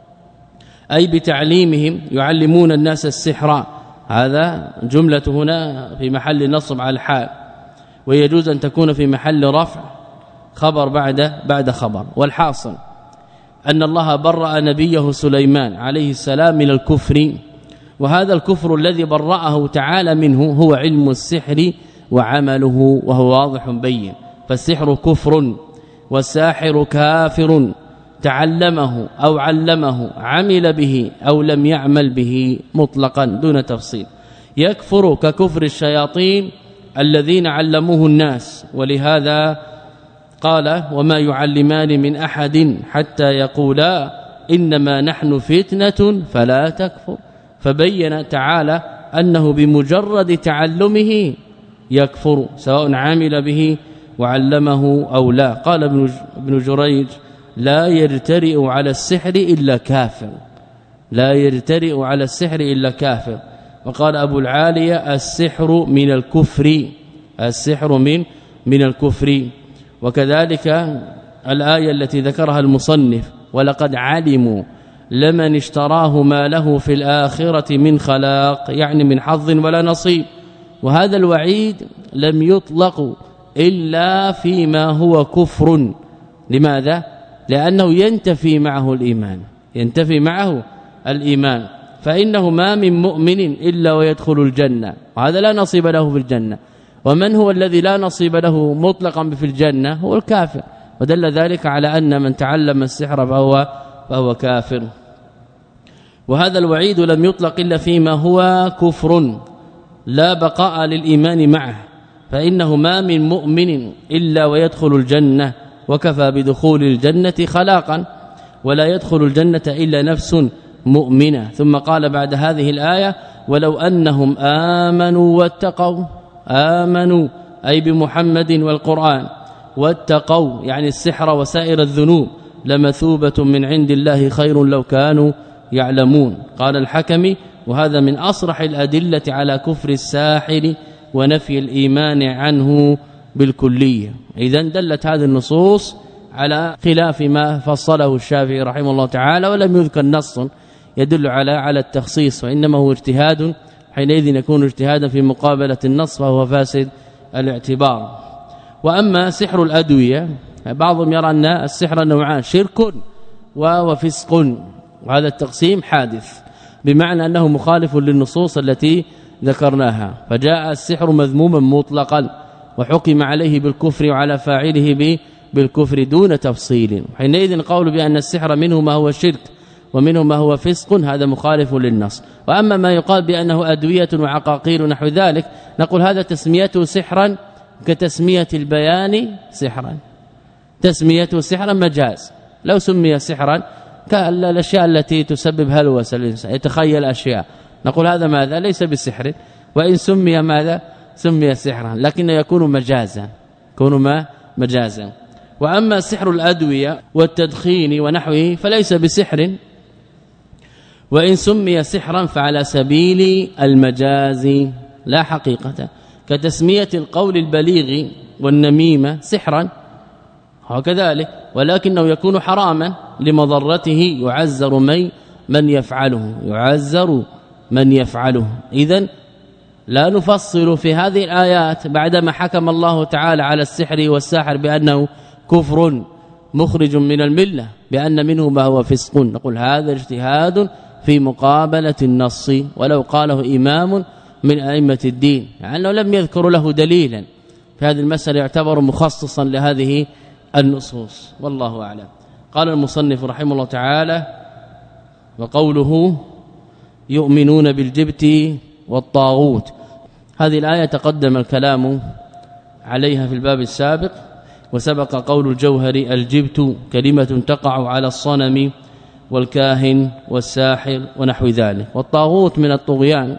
أي بتعليمهم يعلمون الناس السحر. هذا جملة هنا في محل نصب على الحال، ويجوز أن تكون في محل رفع خبر بعد بعد خبر. والحاصل أن الله برأ نبيه سليمان عليه السلام من الكفر، وهذا الكفر الذي برأه تعالى منه هو علم السحر وعمله، وهو واضح بين. فالسحر كفر والساحر كافر، تعلمه أو علمه، عمل به أو لم يعمل به مطلقا دون تفصيل. يكفر ككفر الشياطين الذين علموه الناس. ولهذا قال وما يعلمان من أحد حتى يقولا إنما نحن فتنة فلا تكفر. فبين تعالى أنه بمجرد تعلمه يكفر سواء عمل به وعلمه أو لا. قال ابن جريج لا يرترئ على السحر إلا كافر، لا يرترئ على السحر إلا كافر. وقال أبو العالية السحر من الكفر، السحر من من الكفر. وكذلك الآية التي ذكرها المصنف ولقد علموا لمن اشتراه ما له في الآخرة من خلاق، يعني من حظ ولا نصيب. وهذا الوعيد لم يطلق إلا فيما هو كفر. لماذا؟ لأنه ينتفي معه الإيمان، ينتفي معه الإيمان. فإنه ما من مؤمن إلا ويدخل الجنة، وهذا لا نصيب له في الجنة. ومن هو الذي لا نصيب له مطلقا في الجنة؟ هو الكافر. ودل ذلك على أن من تعلم السحر فهو فهو كافر. وهذا الوعيد لم يطلق إلا فيما هو كفر لا بقاء للإيمان معه، فإنه ما من مؤمن إلا ويدخل الجنة، وكفى بدخول الجنة خلاقا، ولا يدخل الجنة إلا نفس مؤمنة. ثم قال بعد هذه الآية ولو أنهم آمنوا واتقوا، آمنوا أي بمحمد والقرآن، واتقوا يعني السحر وسائر الذنوب، لمثوبة من عند الله خير لو كانوا يعلمون. قال الحكمي وهذا من أصرح الأدلة على كفر الساحر ونفي الإيمان عنه بالكلية. إذن دلت هذه النصوص على خلاف ما فصله الشافعي رحمه الله تعالى، ولم يذكر نص يدل على على التخصيص، وإنما هو اجتهاد، حينئذ يكون اجتهادا في مقابلة النص فهو فاسد الاعتبار. وأما سحر الأدوية بعضهم يرى أن السحر نوعان، شرك وفسق، وهذا التقسيم حادث بمعنى أنه مخالف للنصوص التي ذكرناها. فجاء السحر مذموما مطلقا وحكم عليه بالكفر وعلى فاعله بالكفر دون تفصيل. حينئذ قول بأن السحر منه ما هو شرك ومنه ما هو فسق هذا مخالف للنص. وأما ما يقال بأنه أدوية وعقاقير نحو ذلك نقول هذا تسميته سحرا كتسمية البيان سحرا، تسميته سحرا مجاز. لو سمي سحرا كالاشياء التي تسبب هلوسه الانسان يتخيل اشياء، نقول هذا ماذا ليس بسحر، وان سمي ماذا سمي سحرا، لكن يكون مجازا، يكون ما مجازا. واما سحر الادويه والتدخين ونحوه فليس بسحر، وان سمي سحرا فعلى سبيل المجاز لا حقيقه، كتسميه القول البليغ والنميمه سحرا وكذلك، ولكنه يكون حراما لمضرته، يعزر من من يفعله، يعزر من يفعله. إذن لا نفصل في هذه الآيات بعدما حكم الله تعالى على السحر والساحر بأنه كفر مخرج من الملة، بأن منه ما هو فسق، نقول هذا اجتهاد في مقابلة النص ولو قاله إمام من أئمة الدين، يعني لو لم يذكر له دليلا في هذه المسألة يعتبر مخصصا لهذه النصوص، والله أعلم. قال المصنف رحمه الله تعالى وقوله يؤمنون بالجبت والطاغوت، هذه الآية تقدم الكلام عليها في الباب السابق، وسبق قول الجوهري الجبت كلمة تقع على الصنم والكاهن والساحر ونحو ذلك، والطاغوت من الطغيان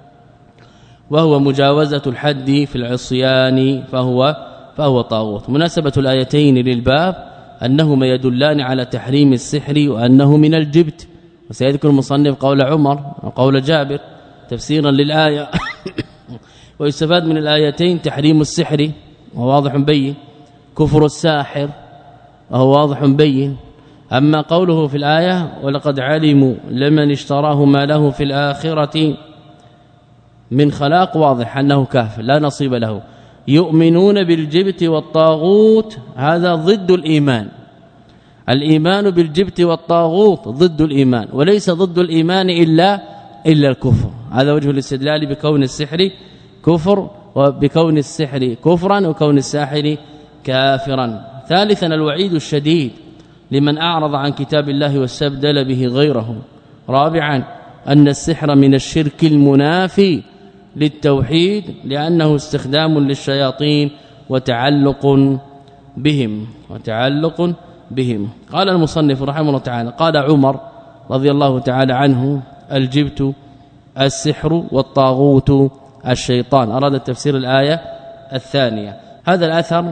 وهو مجاوزة الحد في العصيان فهو فهو طاغوت. مناسبة الآيتين للباب أنهما يدلان على تحريم السحر وأنه من الجبت، وسيذكر المصنف قول عمر وقول جابر تفسيرا للآية ويستفاد من الآيتين تحريم السحر وهو واضح بين، كفر الساحر وهو واضح بين. أما قوله في الآية ولقد علموا لمن اشتراه ما له في الآخرة من خلاق، واضح أنه كافر لا نصيب له. يؤمنون بالجبت والطاغوت هذا ضد الإيمان، الإيمان بالجبت والطاغوت ضد الإيمان، وليس ضد الإيمان إلا إلا الكفر. هذا وجه الاستدلال بكون السحر كفر، وبكون السحر كفرا، وكون الساحر كافرا. ثالثا الوعيد الشديد لمن أعرض عن كتاب الله واستبدل به غيره. رابعا أن السحر من الشرك المنافي للتوحيد لأنه استخدام للشياطين وتعلق بهم وتعلق بهم. قال المصنف رحمه الله تعالى قال عمر رضي الله تعالى عنه الجبت السحر والطاغوت الشيطان. أراد تفسير الآية الثانية. هذا الأثر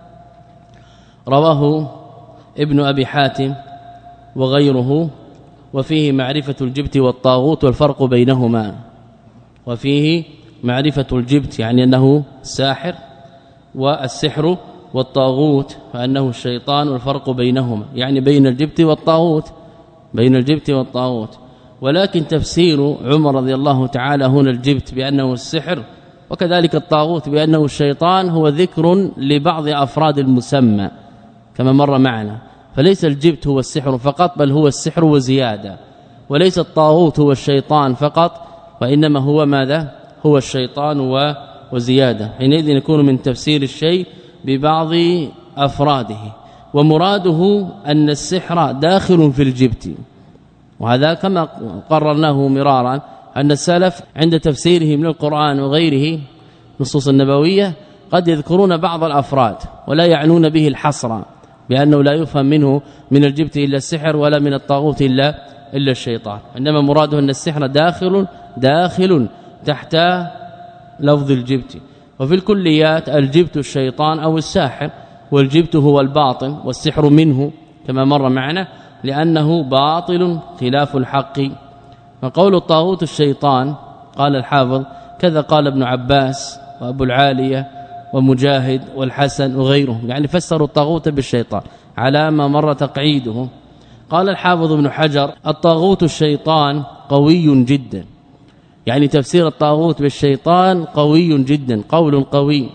رواه ابن أبي حاتم وغيره، وفيه معرفة الجبت والطاغوت والفرق بينهما، وفيه معرفة الجبت يعني أنه ساحر، والسحر والطاغوت فأنه الشيطان، والفرق بينهما يعني بين الجبت والطاغوت بين الجبت والطاغوت. ولكن تفسير عمر رضي الله تعالى هنا الجبت بأنه السحر وكذلك الطاغوت بأنه الشيطان هو ذكر لبعض أفراد المسمى كما مر معنا. فليس الجبت هو السحر فقط، بل هو السحر وزيادة، وليس الطاغوت هو الشيطان فقط، وإنما هو ماذا؟ هو الشيطان وزيادة. حينئذ يكون من تفسير الشيء ببعض أفراده. ومراده أن السحر داخل في الجبت، وهذا كما قررناه مرارا أن السلف عند تفسيرهم للقرآن وغيره نصوص النبوية قد يذكرون بعض الأفراد ولا يعنون به الحصر، بأنه لا يفهم منه من الجبت إلا السحر ولا من الطاغوت إلا إلا الشيطان، إنما مراده أن السحر داخل داخل تحت لفظ الجبت. وفي الكليات الجبت الشيطان أو الساحر، والجبت هو الباطل والسحر منه كما مر معنا لأنه باطل خلاف الحق. فقول الطاغوت الشيطان قال الحافظ كذا قال ابن عباس وأبو العالية ومجاهد والحسن وغيرهم، يعني فسروا الطاغوت بالشيطان على ما مر تقعيده. قال الحافظ ابن حجر الطاغوت الشيطان قوي جدا، يعني تفسير الطاغوت بالشيطان قوي جدا، قول قوي،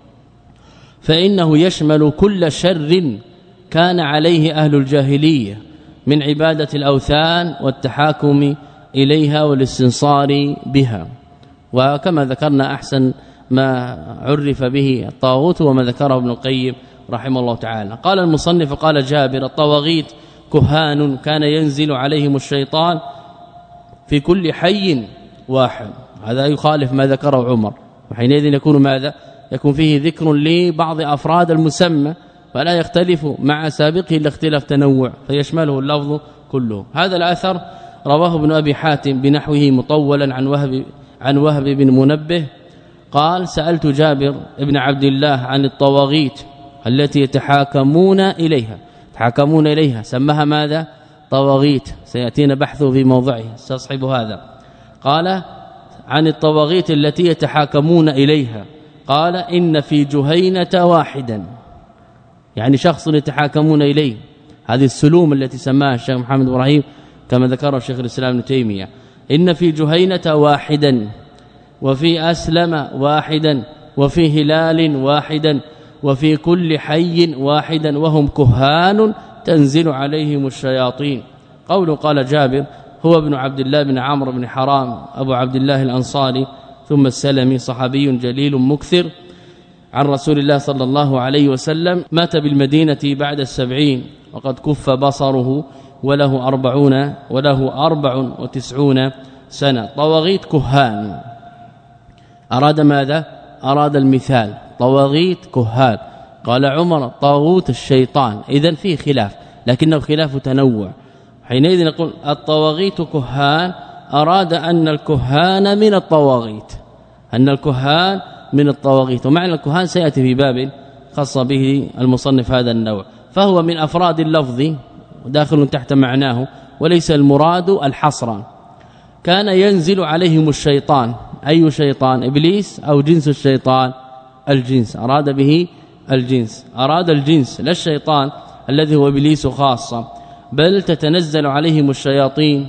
فإنه يشمل كل شر كان عليه أهل الجاهلية من عبادة الأوثان والتحاكم إليها والاستنصار بها. وكما ذكرنا أحسن ما عرف به الطاغوت وما ذكره ابن القيم رحمه الله تعالى. قال المصنف قال جابر الطواغيت كهان كان ينزل عليهم الشيطان في كل حي واحد. هذا يخالف ما ذكره عمر، وحينئذ يكون ماذا؟ يكون فيه ذكر لبعض أفراد المسمى فلا يختلف مع سابقه الا اختلاف تنوع فيشمله اللفظ كله. هذا الأثر رواه ابن أبي حاتم بنحوه مطولا عن وهب عن وهب بن منبه قال سألت جابر ابن عبد الله عن الطواغيت التي يتحاكمون إليها يتحاكمون إليها سمها ماذا؟ طواغيت، سيأتينا بحثه في موضعه استصحب هذا. قال عن الطواغيت التي يتحاكمون إليها قال إن في جهينة واحدا، يعني شخص يتحاكمون إليه، هذه السلوم التي سماها الشيخ محمد إبراهيم كما ذكره الشيخ الإسلام ابن تيمية، إن في جهينة واحدا وفي أسلم واحدا وفي هلال واحدا وفي كل حي واحدا وهم كهان تنزل عليهم الشياطين. قوله قال جابر هو ابن عبد الله بن عمرو بن حرام أبو عبد الله الأنصاري ثم السلمي، صحابي جليل مكثر عن رسول الله صلى الله عليه وسلم، مات بالمدينة بعد السبعين وقد كف بصره وله أربعون وله أربع وتسعون سنة. طواغيت كهان، أراد ماذا؟ أراد المثال، طواغيت كهان. قال عمر طاغوت الشيطان، إذن فيه خلاف لكنه خلاف تنوع. حينئذ نقول الطواغيت كهان، أراد أن الكهان من الطواغيت، أن الكهان من الطواغيت، ومعنى الكهان سيأتي في باب خاص به المصنف هذا النوع، فهو من أفراد اللفظ وداخل تحت معناه، وليس المراد الحصر. كان ينزل عليهم الشيطان. أي شيطان؟ إبليس أو جنس الشيطان؟ الجنس، أراد به الجنس، أراد الجنس لا الشيطان الذي هو إبليس خاصة، بل تتنزل عليهم الشياطين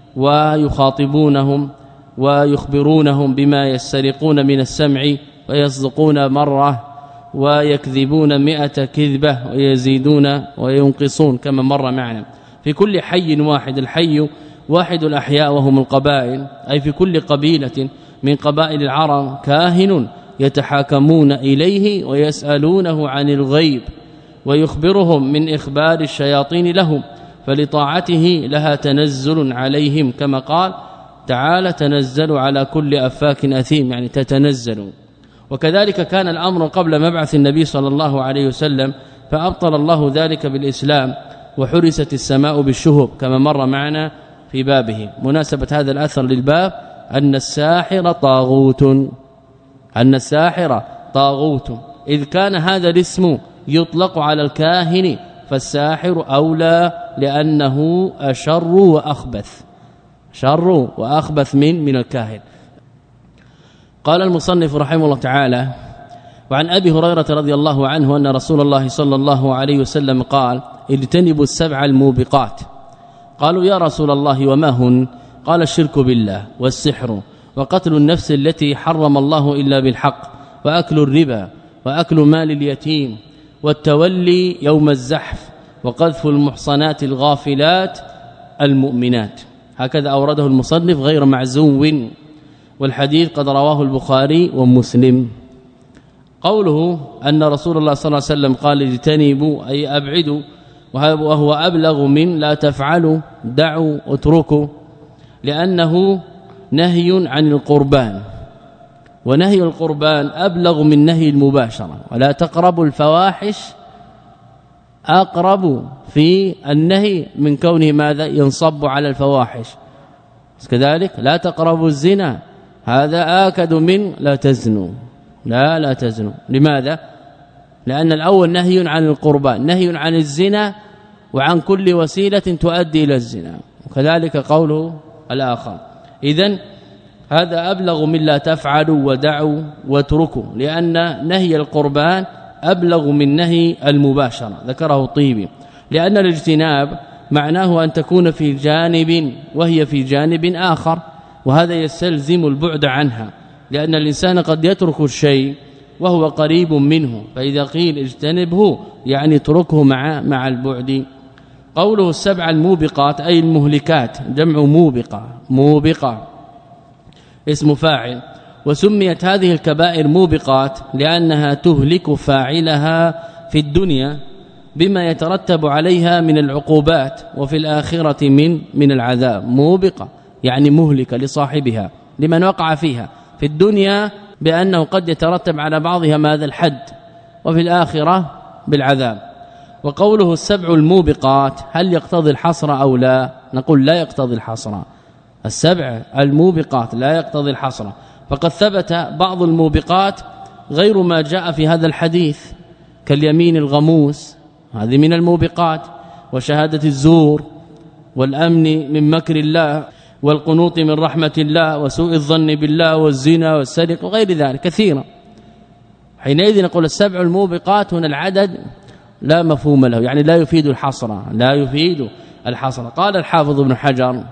ويخاطبونهم ويخبرونهم بما يسترقون من السمع، ويصدقون مرة ويكذبون مئة كذبة ويزيدون وينقصون كما مر معنا. في كل حي واحد، الحي واحد الأحياء وهم القبائل، أي في كل قبيلة من قبائل العرب كاهن يتحاكمون إليه ويسألونه عن الغيب ويخبرهم من إخبار الشياطين لهم، فلطاعته لها تنزل عليهم كما قال تعالى تنزل على كل أفاك أثيم، يعني تتنزل. وكذلك كان الأمر قبل مبعث النبي صلى الله عليه وسلم، فأبطل الله ذلك بالإسلام وحرست السماء بالشهب كما مر معنا في بابه. مناسبة هذا الأثر للباب أن الساحر طاغوت، أن الساحر طاغوت، إذ كان هذا الاسم يطلق على الكاهن فالساحر أولى لأنه أشر وأخبث، شر وأخبث من من الكاهن. قال المصنف رحمه الله تعالى: وعن أبي هريرة رضي الله عنه أن رسول الله صلى الله عليه وسلم قال: اجتنبوا السبع الموبقات. قالوا يا رسول الله وما هن؟ قال: الشرك بالله، والسحر، وقتل النفس التي حرم الله إلا بالحق، وأكل الربا، وأكل مال اليتيم، والتولي يوم الزحف، وقذف المحصنات الغافلات المؤمنات. هكذا أورده المصنف غير معزو، والحديث قد رواه البخاري ومسلم. قوله أن رسول الله صلى الله عليه وسلم قال اجتنبوا أي أبعدوا، وهو أبلغ من لا تفعلوا، دعوا، اتركوا، لأنه نهي عن القربان، ونهي القربان أبلغ من نهي المباشرة. ولا تقربوا الفواحش أقرب في النهي من كونه ماذا؟ ينصب على الفواحش. كذلك لا تقربوا الزنا، هذا آكد من لا تزنوا، لا لا تزنوا. لماذا؟ لأن الأول نهي عن القربان، نهي عن الزنا وعن كل وسيلة تؤدي إلى الزنا، وكذلك قوله الآخر. إذن هذا أبلغ من لا تفعلوا ودعوا واتركوا، لأن نهي القربان أبلغ من نهي المباشرة، ذكره الطيبي، لأن الاجتناب معناه أن تكون في جانب وهي في جانب آخر، وهذا يستلزم البعد عنها، لأن الإنسان قد يترك الشيء وهو قريب منه، فإذا قيل اجتنبه يعني اتركه مع مع البعد. قوله السبع الموبقات أي المهلكات، جمع موبقة، موبقة اسم فاعل. وسميت هذه الكبائر موبقات لأنها تهلك فاعلها في الدنيا بما يترتب عليها من العقوبات، وفي الآخرة من من العذاب. موبقة يعني مهلكة لصاحبها، لمن وقع فيها في الدنيا بأنه قد يترتب على بعضها ماذا؟ الحد، وفي الآخرة بالعذاب. وقوله السبع الموبقات هل يقتضي الحصر أو لا؟ نقول لا يقتضي الحصر. السبع الموبقات لا يقتضي الحصر، فقد ثبت بعض الموبقات غير ما جاء في هذا الحديث، كاليمين الغموس، هذه من الموبقات، وشهادة الزور، والأمن من مكر الله، والقنوط من رحمة الله، وسوء الظن بالله، والزنا والسرقة وغير ذلك كثيرا. حينئذ نقول السبع الموبقات هنا العدد لا مفهوم له، يعني لا يفيد الحصر، لا يفيد الحصر. قال الحافظ ابن حجر: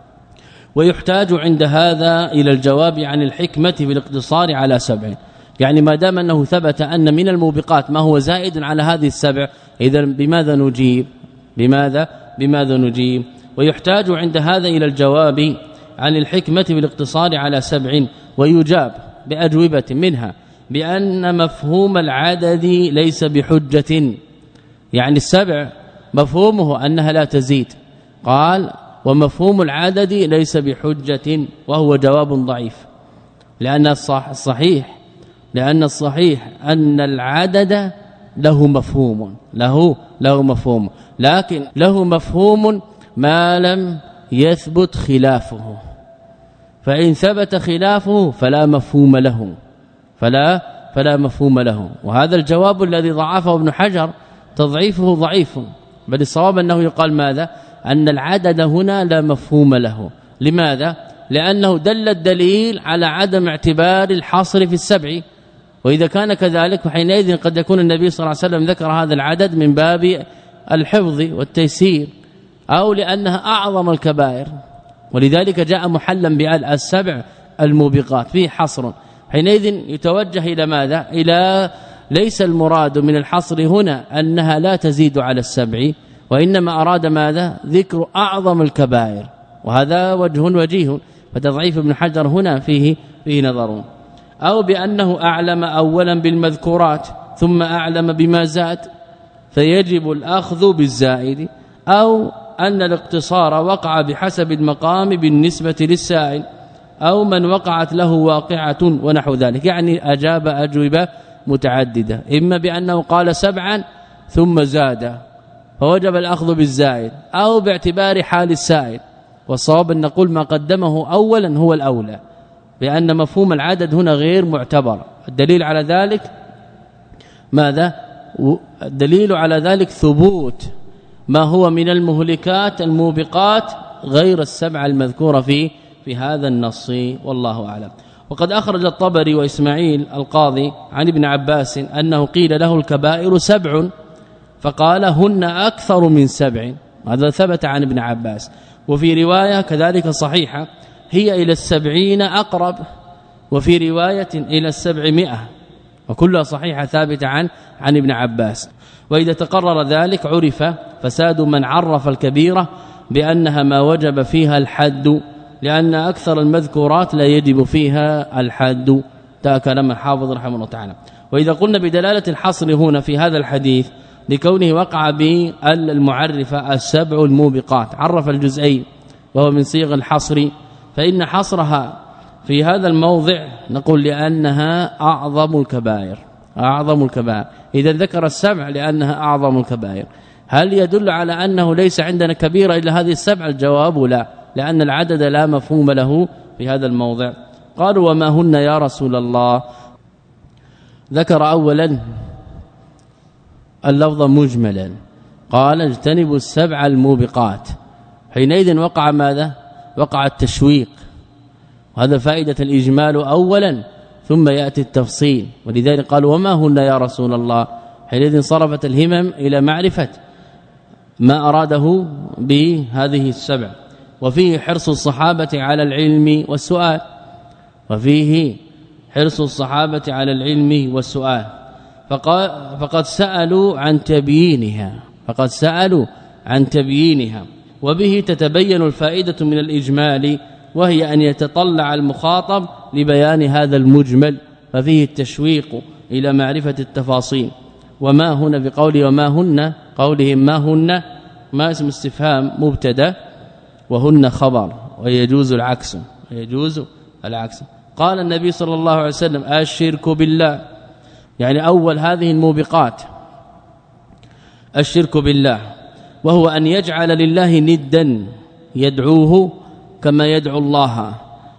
ويحتاج عند هذا إلى الجواب عن الحكمة في الاقتصار على سبع، يعني ما دام أنه ثبت أن من الموبقات ما هو زائد على هذه السبع، إذا بماذا نجيب؟ بماذا بماذا نجيب؟ ويحتاج عند هذا إلى الجواب عن الحكمة في الاقتصار على سبع، ويجاب بأجوبة منها بأن مفهوم العدد ليس بحجة، يعني السبع مفهومه أنها لا تزيد. قال: ومفهوم العدد ليس بحجة، وهو جواب ضعيف، لأن الصحيح لأن الصحيح أن العدد له مفهوم، له له مفهوم، لكن له مفهوم ما لم يثبت خلافه، فإن ثبت خلافه فلا مفهوم له، فلا فلا مفهوم له. وهذا الجواب الذي ضعفه ابن حجر تضعيفه ضعيف، بل الصواب أنه يقال ماذا؟ أن العدد هنا لا مفهوم له. لماذا؟ لأنه دل الدليل على عدم اعتبار الحصر في السبع، وإذا كان كذلك فحينئذ قد يكون النبي صلى الله عليه وسلم ذكر هذا العدد من باب الحفظ والتيسير، أو لأنها أعظم الكبائر، ولذلك جاء محلا بأل السبع الموبقات فيه حصر. حينئذ يتوجه إلى ماذا؟ إلى ليس المراد من الحصر هنا أنها لا تزيد على السبع، وإنما أراد ماذا؟ ذكر أعظم الكبائر، وهذا وجه وجيه، فتضعيف ابن حجر هنا فيه فيه نظر. أو بأنه أعلم أولا بالمذكورات ثم أعلم بما زاد فيجب الأخذ بالزائد، أو أن الاقتصار وقع بحسب المقام بالنسبة للسائل، أو من وقعت له واقعة ونحو ذلك. يعني أجاب أجوبة متعددة، إما بأنه قال سبعا ثم زاد فوجب الأخذ بالزائد، أو باعتبار حال السائل، والصواب أن نقول ما قدمه أولا هو الأولى، بأن مفهوم العدد هنا غير معتبر. الدليل على ذلك ماذا؟ الدليل على ذلك ثبوت ما هو من المهلكات الموبقات غير السبعة المذكورة في في هذا النص، والله أعلم. وقد أخرج الطبري وإسماعيل القاضي عن ابن عباس أنه قيل له الكبائر سبع فقال هن أكثر من سبع، هذا ثبت عن ابن عباس. وفي رواية كذلك صحيحة هي إلى السبعين أقرب، وفي رواية إلى السبعمائة، وكلها صحيحة ثابتة عن عن ابن عباس. وإذا تقرر ذلك عرف فساد من عرف الكبيرة بأنها ما وجب فيها الحد، لأن أكثر المذكورات لا يجب فيها الحد، تأكلم الحافظ رحمه الله تعالى. وإذا قلنا بدلالة الحصر هنا في هذا الحديث لكونه وقع بالمعرفة السبع الموبقات، عرف الجزئين وهو من صيغ الحصر، فإن حصرها في هذا الموضع نقول لأنها أعظم الكبائر، أعظم الكبائر. إذا ذكر السبع لأنها أعظم الكبائر، هل يدل على أنه ليس عندنا كبيرة إلا هذه السبع؟ الجواب لا، لأن العدد لا مفهوم له في هذا الموضع. قالوا وما هن يا رسول الله؟ ذكر أولا اللفظ مجملا، قال اجتنبوا السبع الموبقات، حينئذ وقع ماذا؟ وقع التشويق، وهذا فائدة الإجمال أولا ثم يأتي التفصيل. ولذلك قالوا وما هن يا رسول الله؟ حينئذ صرفت الهمم إلى معرفة ما أراده بهذه السبع. وفيه حرص الصحابة على العلم والسؤال، وفيه حرص الصحابة على العلم والسؤال، فقد سألوا عن تبيينها، فقد سألوا عن تبيينها. وبه تتبين الفائدة من الإجمال، وهي أن يتطلع المخاطب لبيان هذا المجمل، ففيه التشويق إلى معرفة التفاصيل. وما هنا بقوله وما هن، قولهم ما هن ما اسم استفهام مبتدا وهن خبر، ويجوز العكس، ويجوز العكس. قال النبي صلى الله عليه وسلم الشرك بالله، يعني أول هذه الموبقات الشرك بالله، وهو أن يجعل لله ندا يدعوه كما يدعو الله،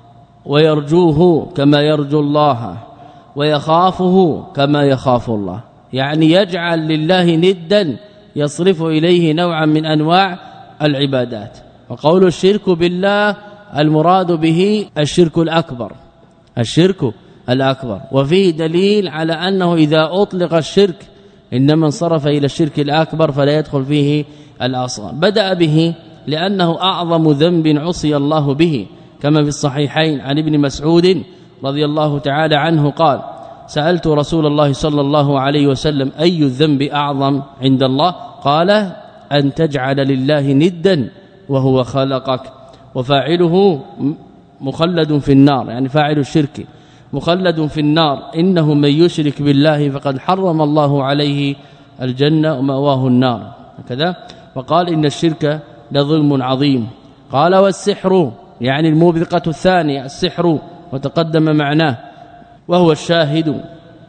ويرجوه كما يرجو الله، ويخافه كما يخاف الله. يعني يجعل لله ندا يصرف إليه نوعا من أنواع العبادات. وقول الشرك بالله المراد به الشرك الأكبر، الشرك الأكبر. وفيه دليل على أنه إذا أطلق الشرك إنما انصرف إلى الشرك الأكبر فلا يدخل فيه الأصغر. بدأ به لأنه أعظم ذنب عصي الله به، كما في الصحيحين عن ابن مسعود رضي الله تعالى عنه قال سألت رسول الله صلى الله عليه وسلم أي الذنب أعظم عند الله؟ قال أن تجعل لله ندا وهو خلقك وفاعله مخلد في النار، يعني فاعل الشرك مخلد في النار، إنه من يشرك بالله فقد حرم الله عليه الجنة ومأواه النار. هكذا. وقال إن الشرك لظلم عظيم. قال والسحر، يعني الموبقة الثانية السحر، وتقدم معناه، وهو الشاهد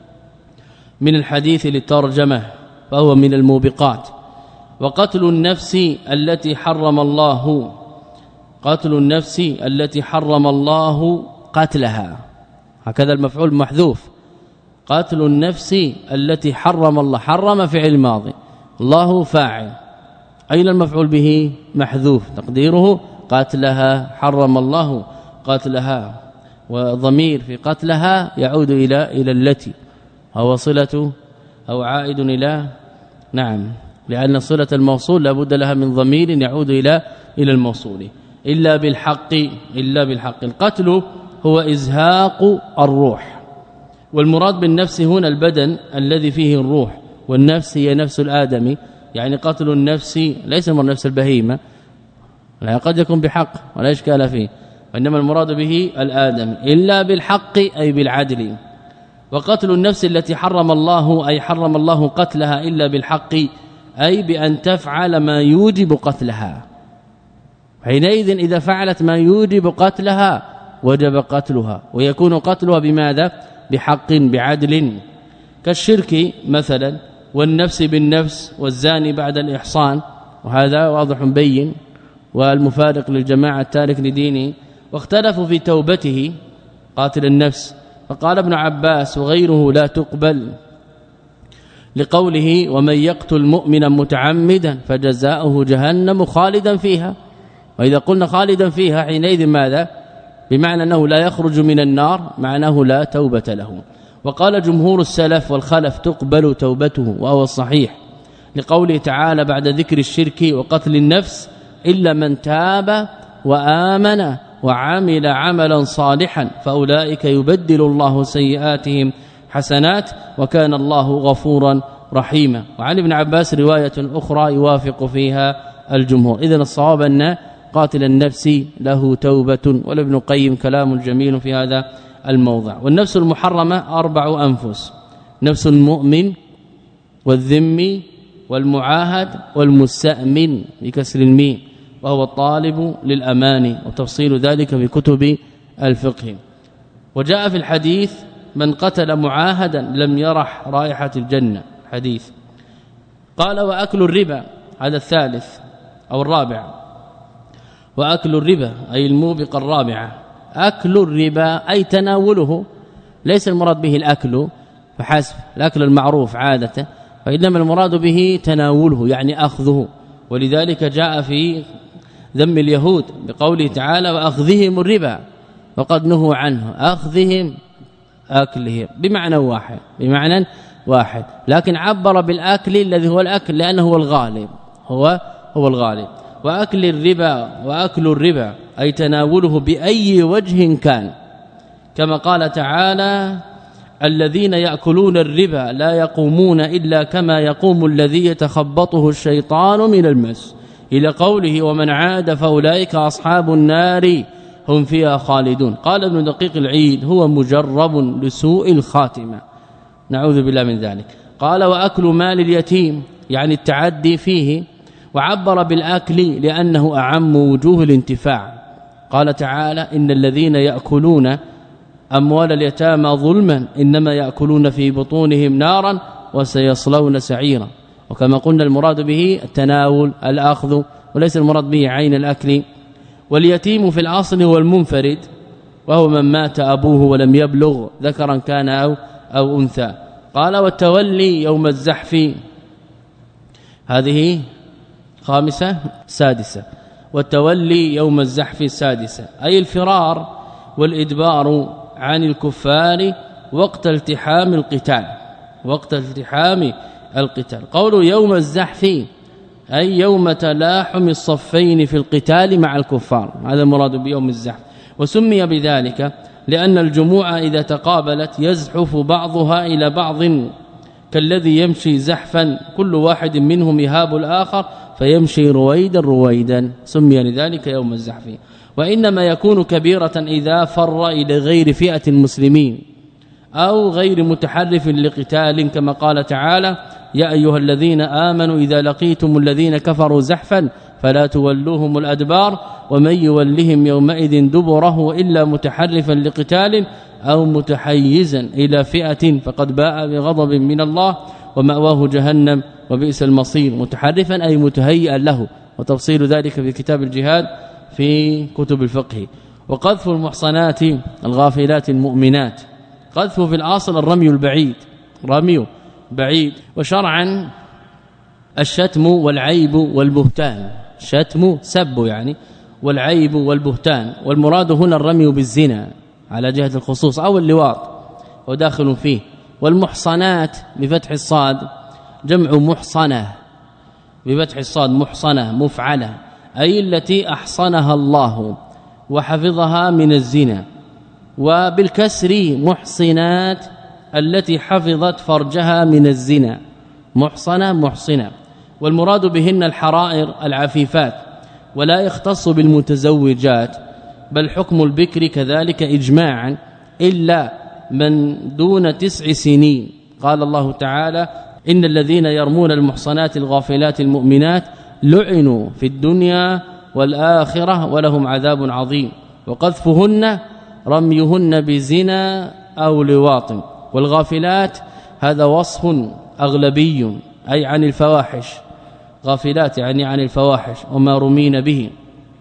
من الحديث للترجمة، فهو من الموبقات. وقتل النفس التي حرم الله، قتل النفس التي حرم الله قتلها، هكذا المفعول محذوف. قتل النفس التي حرم الله، حرم فعل ماضي، الله فاعل، أين المفعول به محذوف تقديره قاتلها حرم الله قاتلها وضمير في قتلها يعود إلى إلى التي هو صلة أو عائد إلى نعم لأن صلة الموصول لابد لها من ضمير يعود إلى إلى الموصول إلا بالحق إلا بالحق. القتل هو إزهاق الروح، والمراد بالنفس هنا البدن الذي فيه الروح، والنفس هي نفس الآدمي، يعني قتل النفس ليس من نفس البهيمة، لا قد يكون بحق ولا إشكال فيه، وإنما المراد به الآدم إلا بالحق أي بالعدل. وقتل النفس التي حرم الله أي حرم الله قتلها إلا بالحق أي بأن تفعل ما يوجب قتلها، حينئذ إذا فعلت ما يوجب قتلها وجب قتلها، ويكون قتلها بماذا؟ بحق بعدل، كالشرك مثلا والنفس بالنفس والزاني بعد الإحصان، وهذا واضح بين، والمفارق للجماعة التارك لدينه. واختلفوا في توبته قاتل النفس، فقال ابن عباس وغيره لا تقبل لقوله ومن يقتل مؤمنا متعمدا فجزاؤه جهنم خالدا فيها. وإذا قلنا خالدا فيها حينئذ ماذا؟ بمعنى أنه لا يخرج من النار، معناه لا توبة له. وقال جمهور السلف والخلف تقبل توبته وهو الصحيح، لقوله تعالى بعد ذكر الشرك وقتل النفس إلا من تاب وآمن وعمل عملا صالحا فأولئك يبدل الله سيئاتهم حسنات وكان الله غفورا رحيما. وعن ابن عباس رواية أخرى يوافق فيها الجمهور. إذن الصواب أن قاتل النفس له توبة، والابن القيم كلام جميل في هذا الموضع. والنفس المحرمة أربع أنفس: نفس المؤمن والذمي والمعاهد والمستأمن بكسر الميم، وهو الطالب للأمان، وتفصيل ذلك في كتب الفقه. وجاء في الحديث من قتل معاهدا لم يرح رائحة الجنة حديث. قال وأكل الربا، هذا الثالث أو الرابع، وأكل الربا أي الموبقة الرابعة. أكل الربا أي تناوله، ليس المراد به الأكل فحسب الأكل المعروف عادة، وإنما المراد به تناوله يعني أخذه. ولذلك جاء في ذم اليهود بقوله تعالى وأخذهم الربا وقد نهوا عنه، أخذهم أكلهم بمعنى واحد بمعنى واحد لكن عبر بالأكل الذي هو الأكل لأنه هو الغالب هو هو الغالب. وأكل الربا وأكل الربا أي تناوله بأي وجه كان، كما قال تعالى الذين يأكلون الربا لا يقومون إلا كما يقوم الذي يتخبطه الشيطان من المس، إلى قوله ومن عاد فأولئك أصحاب النار هم فيها خالدون. قال ابن دقيق العيد هو مجرب لسوء الخاتمة، نعوذ بالله من ذلك. قال وأكل مال اليتيم يعني التعدي فيه، وعبر بالأكل لأنه أعم وجوه الانتفاع. قال تعالى إن الذين يأكلون أموال اليتامى ظلما إنما يأكلون في بطونهم نارا وسيصلون سعيرا. وكما قلنا المراد به التناول الأخذ وليس المراد به عين الأكل. واليتيم في الأصل هو المنفرد، وهو من مات أبوه ولم يبلغ ذكرا كان أو, أو أنثى. قال والتولي يوم الزحف، هذه خامسة سادسة. والتولي يوم الزحف السادسة أي الفرار والإدبار عن الكفار وقت التحام القتال وقت التحام القتال. قول يوم الزحف أي يوم تلاحم الصفين في القتال مع الكفار، هذا المراد بيوم الزحف. وسمي بذلك لأن الجموع إذا تقابلت يزحف بعضها إلى بعض كالذي يمشي زحفا كل واحد منهم يهاب الآخر فيمشي رويدا رويدا، سمي لذلك يوم الزحف. وإنما يكون كبيرة إذا فر إلى غير فئة المسلمين أو غير متحرف لقتال، كما قال تعالى يا أيها الذين آمنوا إذا لقيتم الذين كفروا زحفا فلا تولوهم الأدبار ومن يولهم يومئذ دبره إلا متحرفا لقتال أو متحيزا إلى فئة فقد باء بغضب من الله ومأواه جهنم وبئس المصير. متحرفا أي متهيئا له، وتفصيل ذلك في كتاب الجهاد في كتب الفقه. وقذف المحصنات الغافلات المؤمنات، قذف في الأصل الرمي البعيد، رمي بعيد. وشرعا الشتم والعيب والبهتان. شتم سب يعني، والعيب والبهتان، والمراد هنا الرمي بالزنا على جهة الخصوص أو اللواط وداخل فيه. والمحصنات بفتح الصاد جمع محصنة، بفتح الصاد محصنة مفعلة، أي التي أحصنها الله وحفظها من الزنا، وبالكسر محصنات التي حفظت فرجها من الزنا، محصنة محصنة. والمراد بهن الحرائر العفيفات، ولا يختص بالمتزوجات، بل حكم البكر كذلك إجماعا إلا من دون تسع سنين. قال الله تعالى: إن الذين يرمون المحصنات الغافلات المؤمنات لعنوا في الدنيا والآخرة ولهم عذاب عظيم. وقذفهن رميهن بزنا أو لواط. والغافلات هذا وصف أغلبي أي عن الفواحش، غافلات يعني عن الفواحش وما رمين به،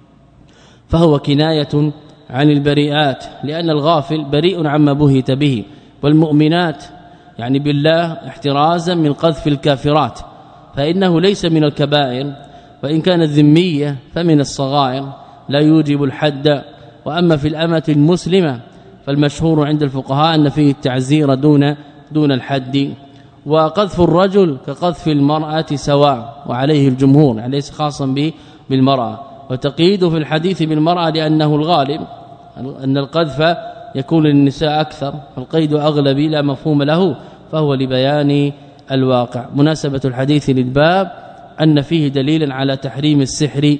فهو كناية عن البريئات، لأن الغافل بريء عما بهت به. والمؤمنات يعني بالله احترازا من قذف الكافرات، فإنه ليس من الكبائر، وإن كانت ذمية فمن الصغائر لا يوجب الحد. وأما في الأمة المسلمة فالمشهور عند الفقهاء أن فيه التعزير دون دون الحد. وقذف الرجل كقذف المرأة سواء، وعليه الجمهور يعني ليس خاصا بالمرأة. وتقييد في الحديث بالمرأة لأنه الغالب أن القذف يكون للنساء أكثر، فالقيد أغلبي لا مفهوم له، فهو لبيان الواقع. مناسبة الحديث للباب أن فيه دليلا على تحريم السحر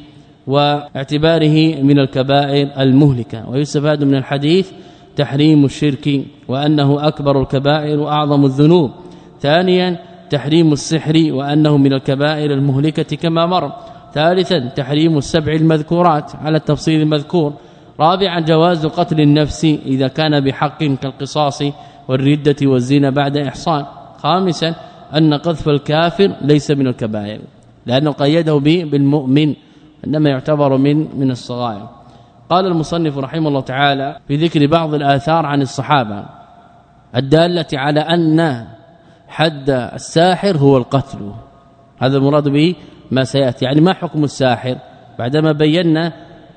واعتباره من الكبائر المهلكة. ويستفاد من الحديث تحريم الشرك وأنه أكبر الكبائر وأعظم الذنوب. ثانيا تحريم السحر وأنه من الكبائر المهلكة كما مر. ثالثا تحريم السبع المذكورات على التفصيل المذكور. رابعا جواز قتل النفس إذا كان بحق كالقصاص والردة والزنا بعد إحصان. خامسا أن قذف الكافر ليس من الكبائر لأنه قيده بالمؤمن، إنما يعتبر من من الصغائر. قال المصنف رحمه الله تعالى في ذكر بعض الآثار عن الصحابة الدالة على أن حد الساحر هو القتل، هذا المراد به ما سيأتي. يعني ما حكم الساحر بعدما بينا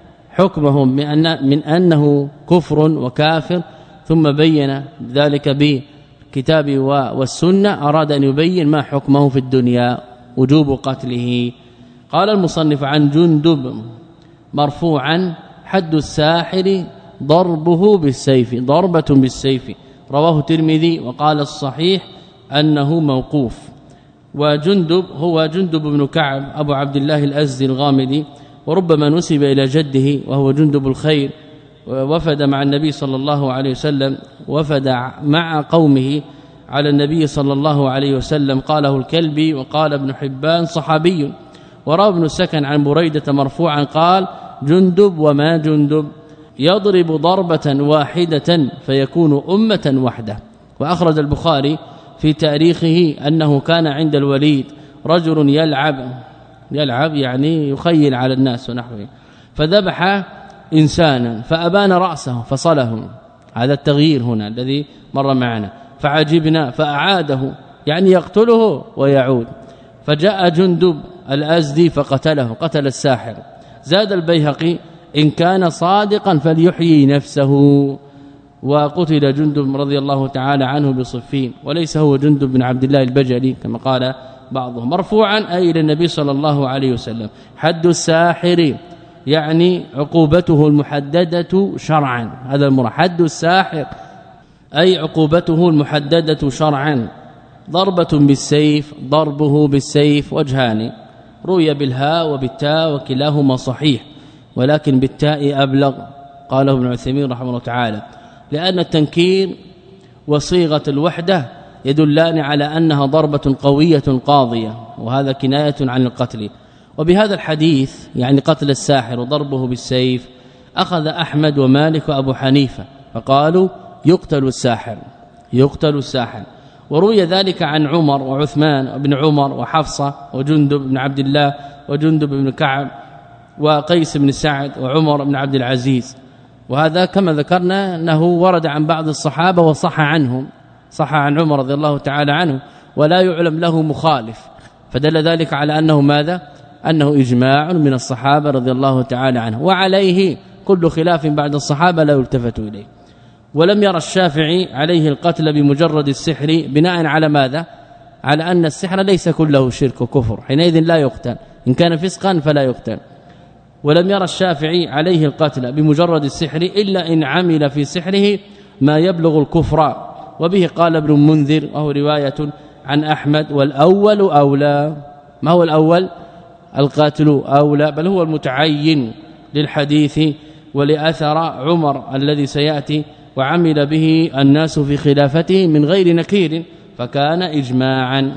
حكمهم من, أن من أنه كفر وكافر، ثم بين ذلك بالكتاب والسنة، أراد أن يبين ما حكمه في الدنيا وجوب قتله. قال المصنف عن جندب مرفوعا: حد الساحر ضربه بالسيف، ضربة بالسيف. رواه الترمذي وقال الصحيح أنه موقوف. وجندب هو جندب بن كعب أبو عبد الله الأزدي الغامدي، وربما نسب إلى جده وهو جندب الخير، وفد مع النبي صلى الله عليه وسلم، وفد مع قومه على النبي صلى الله عليه وسلم. قاله الكلبي وقال ابن حبان صحابي. وروى ابن السكن عن بريدة مرفوعا قال: جندب وما جندب يضرب ضربة واحدة فيكون أمة وحده. وأخرج البخاري في تاريخه أنه كان عند الوليد رجل يلعب يلعب يعني يخيل على الناس ونحوه، فذبح إنسانا فأبان رأسه فصله، هذا التغيير هنا الذي مر معنا، فعجبنا فأعاده يعني يقتله ويعود، فجاء جندب الأزدي فقتله، قتل الساحر. زاد البيهقي: إن كان صادقا فليحيي نفسه. وقتل جندب رضي الله تعالى عنه بصفين، وليس هو جندب بن عبد الله البجلي كما قال بعضهم. مرفوعا أي للنبي صلى الله عليه وسلم: حد الساحر يعني عقوبته المحددة شرعا، هذا المراد. حد الساحر أي عقوبته المحددة شرعا. ضربة بالسيف، ضربه بالسيف وجهان، روي بالهاء وبالتاء وكلاهما صحيح، ولكن بالتاء أبلغ، قاله ابن عثيمين رحمه الله تعالى، لأن التنكير وصيغة الوحدة يدلان على أنها ضربة قوية قاضية، وهذا كناية عن القتل. وبهذا الحديث يعني قتل الساحر وضربه بالسيف أخذ أحمد ومالك وأبو حنيفة، فقالوا يقتل الساحر يقتل الساحر. وروي ذلك عن عمر وعثمان وابن عمر وحفصة وجندب بن عبد الله وجندب بن كعب وقيس بن سعد وعمر بن عبد العزيز. وهذا كما ذكرنا أنه ورد عن بعض الصحابة وصح عنهم، صح عن عمر رضي الله تعالى عنه، ولا يعلم له مخالف، فدل ذلك على أنه ماذا أنه إجماع من الصحابة رضي الله تعالى عنهم، وعليه كل خلاف بعد الصحابة لا يلتفت إليه. ولم يرى الشافعي عليه القتل بمجرد السحر بناء على ماذا على أن السحر ليس كله شرك وكفر، حينئذ لا يقتل، إن كان فسقا فلا يقتل. ولم يرى الشافعي عليه القتل بمجرد السحر إلا إن عمل في سحره ما يبلغ الكفر، وبه قال ابن المنذر وهو رواية عن أحمد، والأول أولى. ما هو الأول؟ القاتل أولى، بل هو المتعين للحديث ولأثر عمر الذي سيأتي وعمل به الناس في خلافته من غير نكير فكان إجماعا.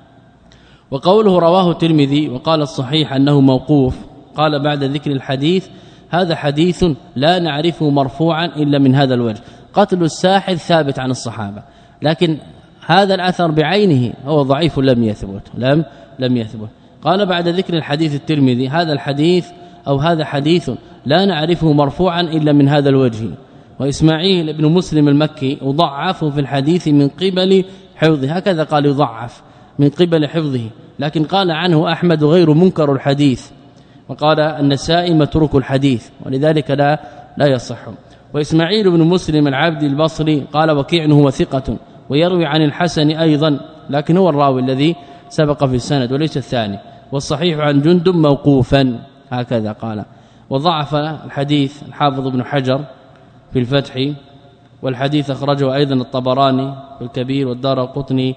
وقوله رواه الترمذي وقال الصحيح أنه موقوف، قال بعد ذكر الحديث هذا حديث لا نعرفه مرفوعا إلا من هذا الوجه. قتل الساحر ثابت عن الصحابة، لكن هذا الأثر بعينه هو ضعيف لم يثبت لم لم يثبت. قال بعد ذكر الحديث الترمذي هذا الحديث أو هذا حديث لا نعرفه مرفوعا إلا من هذا الوجه. وإسماعيل بن مسلم المكي وضعفه في الحديث من قبل حفظه، هكذا قال يضعف من قبل حفظه، لكن قال عنه أحمد غير منكر الحديث، وقال النسائي متروك الحديث، ولذلك لا لا يصح. وإسماعيل بن مسلم العبدي البصري قال وكيع هو ثقة ويروي عن الحسن أيضا، لكن هو الراوي الذي سبق في السند وليس الثاني. والصحيح عن جندب موقوفا، هكذا قال. وضعف الحديث الحافظ ابن حجر في الفتح، والحديث أخرجه أيضا الطبراني في الكبير والدارقطني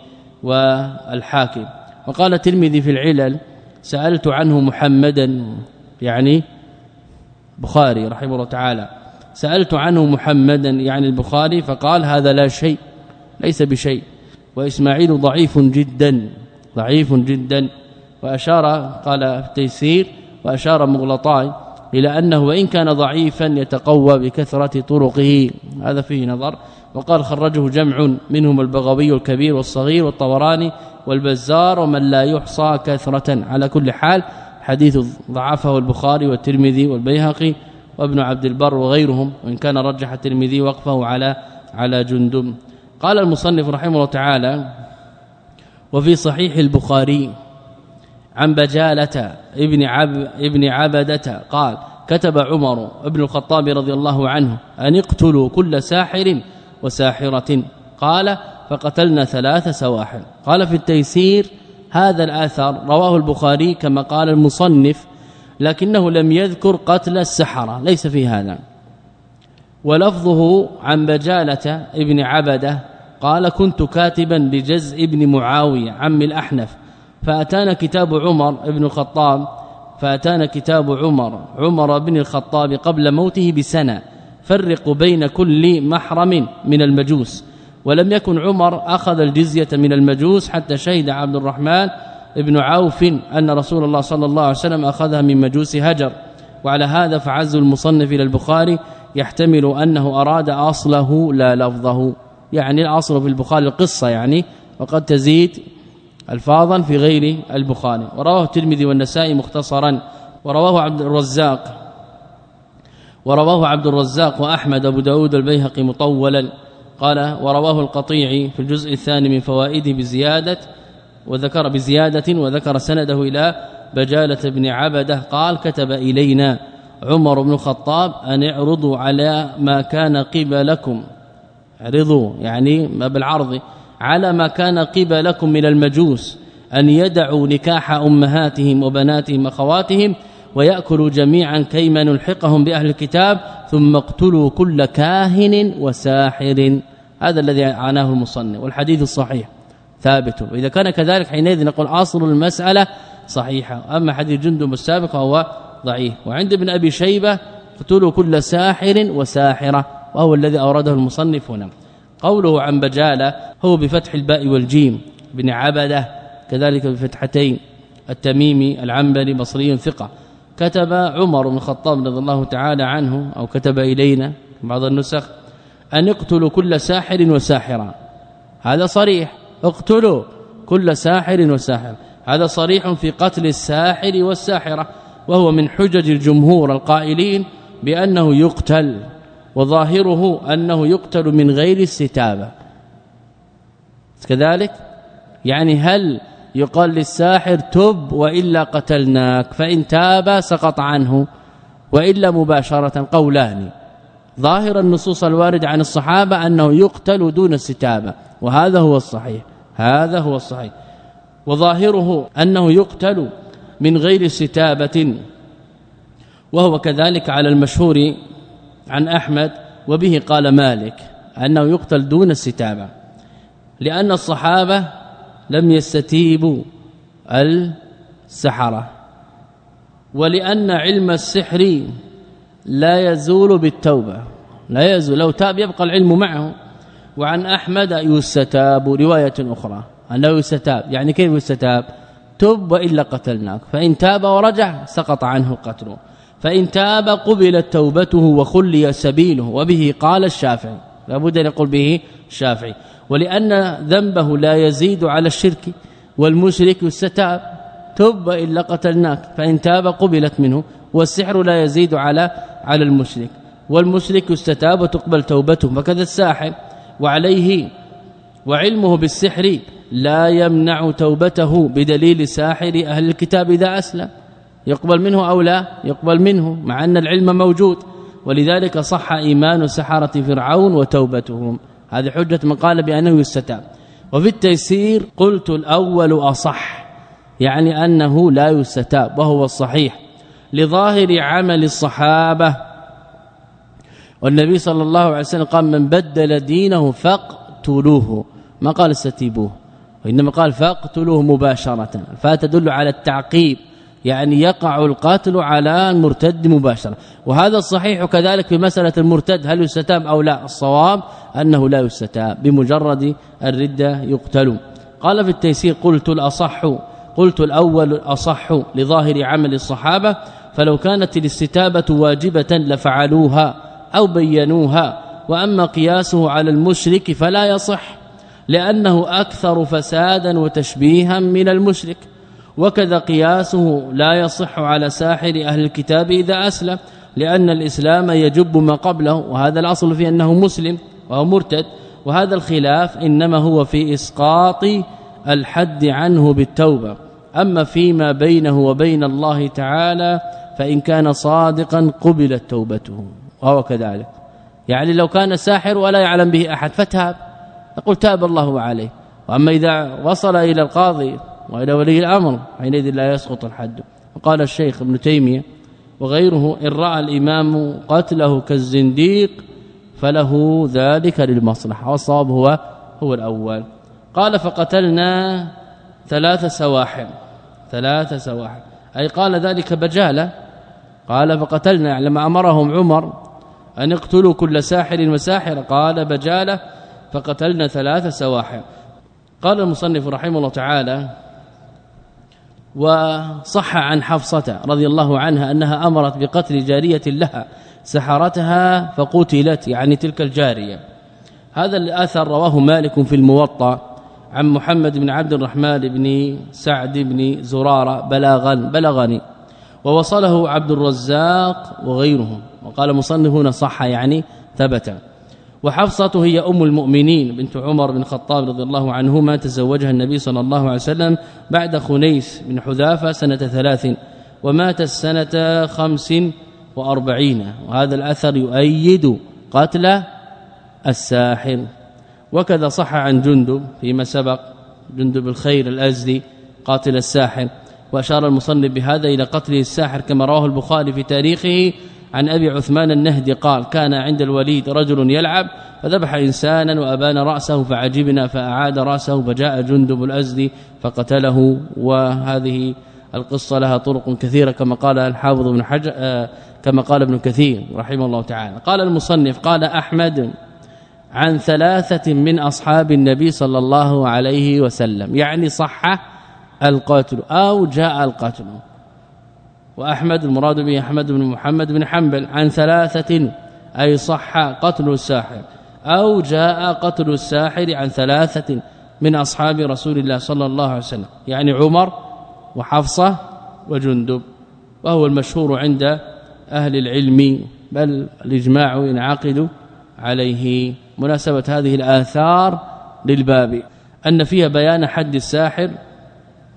والحاكم. وقال الترمذي في العلل سألت عنه محمدا، يعني بخاري رحمه الله تعالى، سألت عنه محمدا يعني البخاري، فقال هذا لا شيء ليس بشيء. وإسماعيل ضعيف جدا ضعيف جدا. وأشار قال في التيسير وأشار مغلطاي إلى أنه وإن كان ضعيفا يتقوى بكثرة طرقه، هذا فيه نظر. وقال خرجه جمع منهم البغوي الكبير والصغير والطبراني والبزار ومن لا يحصى كثرة. على كل حال حديث ضعفه البخاري والترمذي والبيهقي وابن عبد البر وغيرهم، وإن كان رجح الترمذي وقفه على على جندب. قال المصنف رحمه الله تعالى وفي صحيح البخاري عن بجالة ابن عب ابن عبدة قال كتب عمر ابن الخطاب رضي الله عنه أن اقتلوا كل ساحر وساحرة، قال فقتلنا ثلاث سواحر. قال في التيسير هذا الآثر رواه البخاري كما قال المصنف، لكنه لم يذكر قتل السحرة، ليس في هذا. ولفظه عن بجالة ابن عبدة قال كنت كاتبا لجزء ابن معاوية عم الأحنف، فأتانا كتاب عمر ابن الخطاب فأتانا كتاب عمر عمر بن الخطاب قبل موته بسنة، فرق بين كل محرم من المجوس. ولم يكن عمر أخذ الجزية من المجوس حتى شهد عبد الرحمن ابن عوف أن رسول الله صلى الله عليه وسلم أخذها من مجوس هجر. وعلى هذا فعز المصنف إلى البخاري يحتمل أنه أراد أصله لا لفظه، يعني الأصل في البخاري القصة يعني، وقد تزيد الفاظا في غير البخاري. ورواه الترمذي والنسائي مختصرا، ورواه عبد الرزاق ورواه عبد الرزاق وأحمد أبو داود البيهقي مطولا. قال ورواه القطيعي في الجزء الثاني من فوائده بزيادة وذكر بزيادة وذكر سنده إلى بجالة بن عبدة قال كتب إلينا عمر بن الخطاب أن اعرضوا على ما كان قبلكم، اعرضوا يعني ما بالعرض، على ما كان قبلكم من المجوس أن يدعوا نكاح أمهاتهم وبناتهم أخواتهم ويأكلوا جميعا كيما نلحقهم بأهل الكتاب، ثم اقتلوا كل كاهن وساحر. هذا الذي عناه المصنف، والحديث الصحيح ثابت. وإذا كان كذلك حينئذ نقول أصل المسألة صحيحة، أما حديث جندب السابق هو ضعيف. وعند ابن أبي شيبة اقتلوا كل ساحر وساحرة، وهو الذي أورده المصنف هنا. قوله عن بجالة هو بفتح الباء والجيم، بن عبدة كذلك بفتحتين، التميمي العنبري بصري ثقة. كتب عمر بن الخطاب رضي الله تعالى عنه أو كتب إلينا بعض النسخ أن اقتلوا كل ساحر وساحرة، هذا صريح، اقتلوا كل ساحر وساحرة، هذا صريح في قتل الساحر والساحرة، وهو من حجج الجمهور القائلين بأنه يقتل، وظاهره أنه يقتل من غير استتابة كذلك. يعني هل يقال للساحر تب وإلا قتلناك، فإن تاب سقط عنه وإلا مباشرة. قولان، ظاهر النصوص الوارد عن الصحابة أنه يقتل دون استتابة، وهذا هو الصحيح، هذا هو الصحيح. وظاهره أنه يقتل من غير استتابة، وهو كذلك على المشهور عن أحمد، وبه قال مالك أنه يقتل دون استتابة، لأن الصحابة لم يستتيبوا السحرة، ولأن علم السحر لا يزول بالتوبة، لا يزول، لو تاب يبقى العلم معه. وعن أحمد يستتاب، رواية أخرى أنه يستتاب، يعني كيف يستتاب؟ تب وإلا قتلناك، فإن تاب ورجع سقط عنه القتل، فإن تاب قبلت توبته وخلي سبيله، وبه قال الشافعي، لابد أن يقول به الشافعي. ولأن ذنبه لا يزيد على الشرك، والمشرك يستتاب، تب إلا قتلناك، فإن تاب قبلت منه، والسحر لا يزيد على على المشرك، والمشرك يستتاب وتقبل توبته، فكذا الساحر. وعليه وعلمه بالسحر لا يمنع توبته، بدليل ساحر أهل الكتاب إذا أسلم يقبل منه أو لا يقبل منه، مع أن العلم موجود. ولذلك صح إيمان سحرة فرعون وتوبتهم، هذه حجة من قال بأنه يستتاب. وفي التيسير قلت الأول أصح، يعني أنه لا يستتاب، وهو الصحيح لظاهر عمل الصحابة. والنبي صلى الله عليه وسلم قال من بدل دينه فاقتلوه، ما قال استتيبوه، وإنما قال فاقتلوه مباشرة، فتدل على التعقيب، يعني يقع القاتل على المرتد مباشرة. وهذا الصحيح كذلك في مسألة المرتد، هل يستتاب أو لا؟ الصواب أنه لا يستتاب، بمجرد الردة يقتل. قال في التيسير قلت الأصح، قلت الأول أصح لظاهر عمل الصحابة، فلو كانت الاستتابة واجبة لفعلوها أو بينوها، وأما قياسه على المشرك فلا يصح، لأنه أكثر فسادا وتشبيها من المشرك. وكذا قياسه لا يصح على ساحر أهل الكتاب إذا أسلم، لأن الإسلام يجب ما قبله، وهذا الأصل في أنه مسلم وهو مرتد. وهذا الخلاف إنما هو في إسقاط الحد عنه بالتوبة، أما فيما بينه وبين الله تعالى فإن كان صادقا قبلت توبته، وهو كذلك. يعني لو كان ساحر ولا يعلم به أحد فتاب، نقول تاب الله عليه. وأما إذا وصل إلى القاضي وإلى ولي الأمر حينئذ لا يسقط الحد. وقال الشيخ ابن تيمية وغيره إن رأى الإمام قتله كالزنديق فله ذلك للمصلحة، والصواب هو هو الأول. قال فقتلنا ثلاث سواحل، ثلاث سواحل أي قال ذلك بجالة. قال فقتلنا لما أمرهم عمر أن يقتلوا كل ساحر وساحر، قال بجالة فقتلنا ثلاث سواحل. قال المصنف رحمه الله تعالى وصح عن حفصة رضي الله عنها أنها أمرت بقتل جارية لها سحرتها فقتلت، يعني تلك الجارية. هذا الأثر رواه مالك في الموطأ عن محمد بن عبد الرحمن بن سعد بن زرارة بلاغا بلغني، ووصله عبد الرزاق وغيرهم، وقال مصنف هنا صح يعني ثبت. وحفصة هي أم المؤمنين بنت عمر بن الخطاب رضي الله عنهما، تزوجها النبي صلى الله عليه وسلم بعد خنيس بن حذافة سنة ثلاث، ومات السنة خمس وأربعين. وهذا الأثر يؤيد قتل الساحر. وكذا صح عن جندب فيما سبق، جندب الخير الأزدي قاتل الساحر، وأشار المصنف بهذا إلى قتل الساحر كما رواه البخاري في تاريخه عن أبي عثمان النهدي قال كان عند الوليد رجل يلعب فذبح إنسانا وأبان رأسه فعجبنا فأعاد رأسه فجاء جندب الأزدي فقتله. وهذه القصة لها طرق كثيرة كما قال الحافظ ابن حجر آه كما قال ابن كثير رحمه الله تعالى. قال المصنف قال أحمد عن ثلاثة من أصحاب النبي صلى الله عليه وسلم، يعني صح القتل أو جاء القتل. وأحمد المراد به أحمد بن محمد بن حنبل عن ثلاثة أي صح قتل الساحر أو جاء قتل الساحر عن ثلاثة من أصحاب رسول الله صلى الله عليه وسلم، يعني عمر وحفصة وجندب، وهو المشهور عند أهل العلم، بل الإجماع ينعقد عليه. مناسبة هذه الآثار للباب أن فيها بيان حد الساحر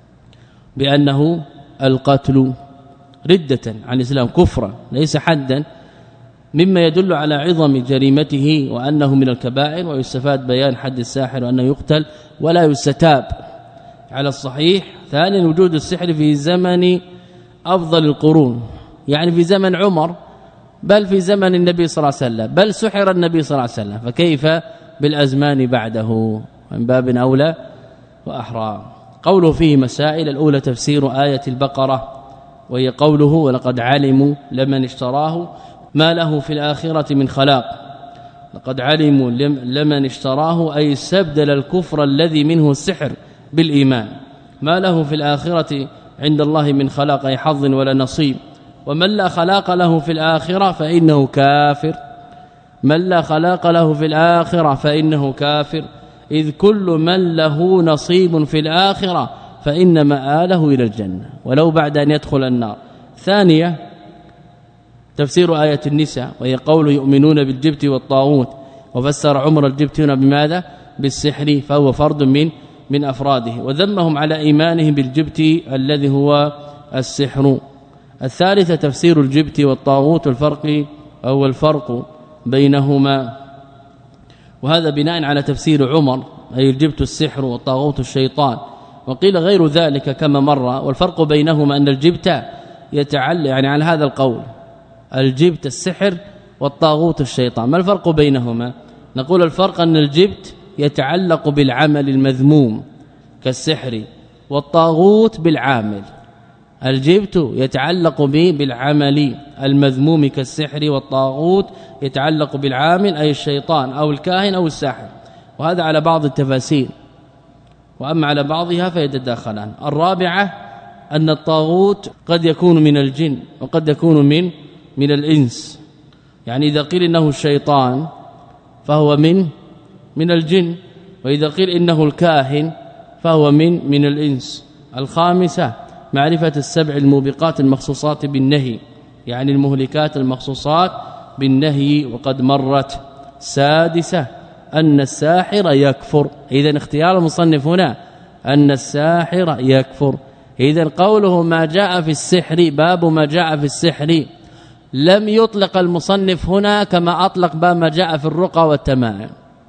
بأنه القتل ردة عن الإسلام كفرا ليس حدا، مما يدل على عظم جريمته وأنه من الكبائر، ويستفاد بيان حد الساحر وأنه يقتل ولا يستتاب على الصحيح. ثانيا وجود السحر في زمن أفضل القرون، يعني في زمن عمر، بل في زمن النبي صلى الله عليه وسلم، بل سحر النبي صلى الله عليه وسلم، فكيف بالأزمان بعده؟ من باب أولى وأحرى. قوله فيه مسائل: الأولى تفسير آية البقرة، وهي قوله: ولقد علموا لمن اشتراه ما له في الآخرة من خلاق. لقد علموا لمن اشتراه أي استبدل الكفر الذي منه السحر بالإيمان، ما له في الآخرة عند الله من خلاق أي حظ ولا نصيب. ومن لا خلاق له في الآخرة فإنه كافر، من لا خلاق له في الآخرة فإنه كافر، إذ كل من له نصيب في الآخرة فإن مآله إلى الجنة ولو بعد أن يدخل النار. ثانية تفسير آية النساء، وهي قوله: يؤمنون بالجبت والطاغوت، وفسر عمر الجبتون بماذا؟ بالسحر، فهو فرد من من أفراده، وذمهم على إيمانهم بالجبت الذي هو السحر. الثالثة تفسير الجبت والطاغوت الفرق أو الفرق بينهما، وهذا بناء على تفسير عمر، أي الجبت السحر والطاغوت الشيطان. وقيل غير ذلك كما مر، والفرق بينهما أن الجبت يتعلق، يعني على هذا القول الجبت السحر والطاغوت الشيطان. ما الفرق بينهما؟ نقول الفرق أن الجبت يتعلق بالعمل المذموم كالسحر، والطاغوت بالعامل. الجبت يتعلق به بالعمل المذموم كالسحر، والطاغوت يتعلق بالعامل أي الشيطان أو الكاهن أو الساحر، وهذا على بعض التفاسير، وأما على بعضها فيتداخلان. الرابعة أن الطاغوت قد يكون من الجن وقد يكون من من الإنس، يعني إذا قيل إنه الشيطان فهو من من الجن، وإذا قيل إنه الكاهن فهو من من الإنس. الخامسة معرفة السبع الموبقات المخصوصات بالنهي، يعني المهلكات المخصوصات بالنهي وقد مرت. سادسة أن الساحر يكفر، إذن اختيار المصنف هنا أن الساحر يكفر. إذن قوله ما جاء في السحر، باب ما جاء في السحر، لم يطلق المصنف هنا كما أطلق باب ما جاء في الرقى والتمائم.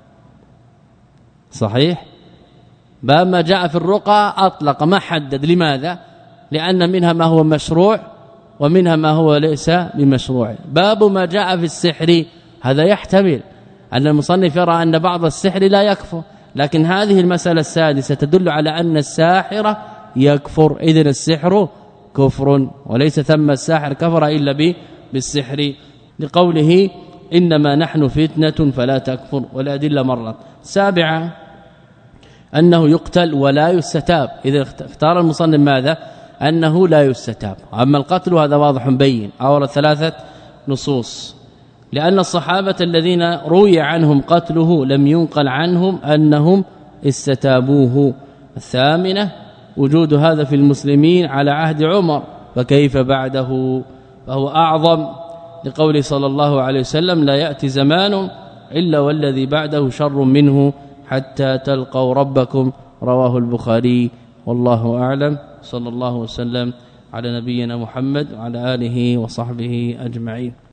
صحيح؟ باب ما جاء في الرقى أطلق ما حدد. لماذا؟ لأن منها ما هو مشروع ومنها ما هو ليس بمشروع. باب ما جاء في السحر هذا يحتمل أن المصنف يرى أن بعض السحر لا يكفر، لكن هذه المسألة السادسة تدل على أن الساحر يكفر، إذن السحر كفر، وليس ثم الساحر كفر إلا بالسحر، لقوله إنما نحن فتنة فلا تكفر، والأدلة مرت. سابعا أنه يقتل ولا يستتاب، إذا اختار المصنف ماذا؟ أنه لا يستتاب. أما القتل هذا واضح بين، أورد ثلاثة نصوص، لأن الصحابة الذين روي عنهم قتله لم ينقل عنهم أنهم استتابوه. الثامنة وجود هذا في المسلمين على عهد عمر، فكيف بعده؟ فهو أعظم، لقوله صلى الله عليه وسلم لا يأتي زمان إلا والذي بعده شر منه حتى تلقوا ربكم، رواه البخاري. والله أعلم، صلى الله وسلم على نبينا محمد وعلى آله وصحبه أجمعين.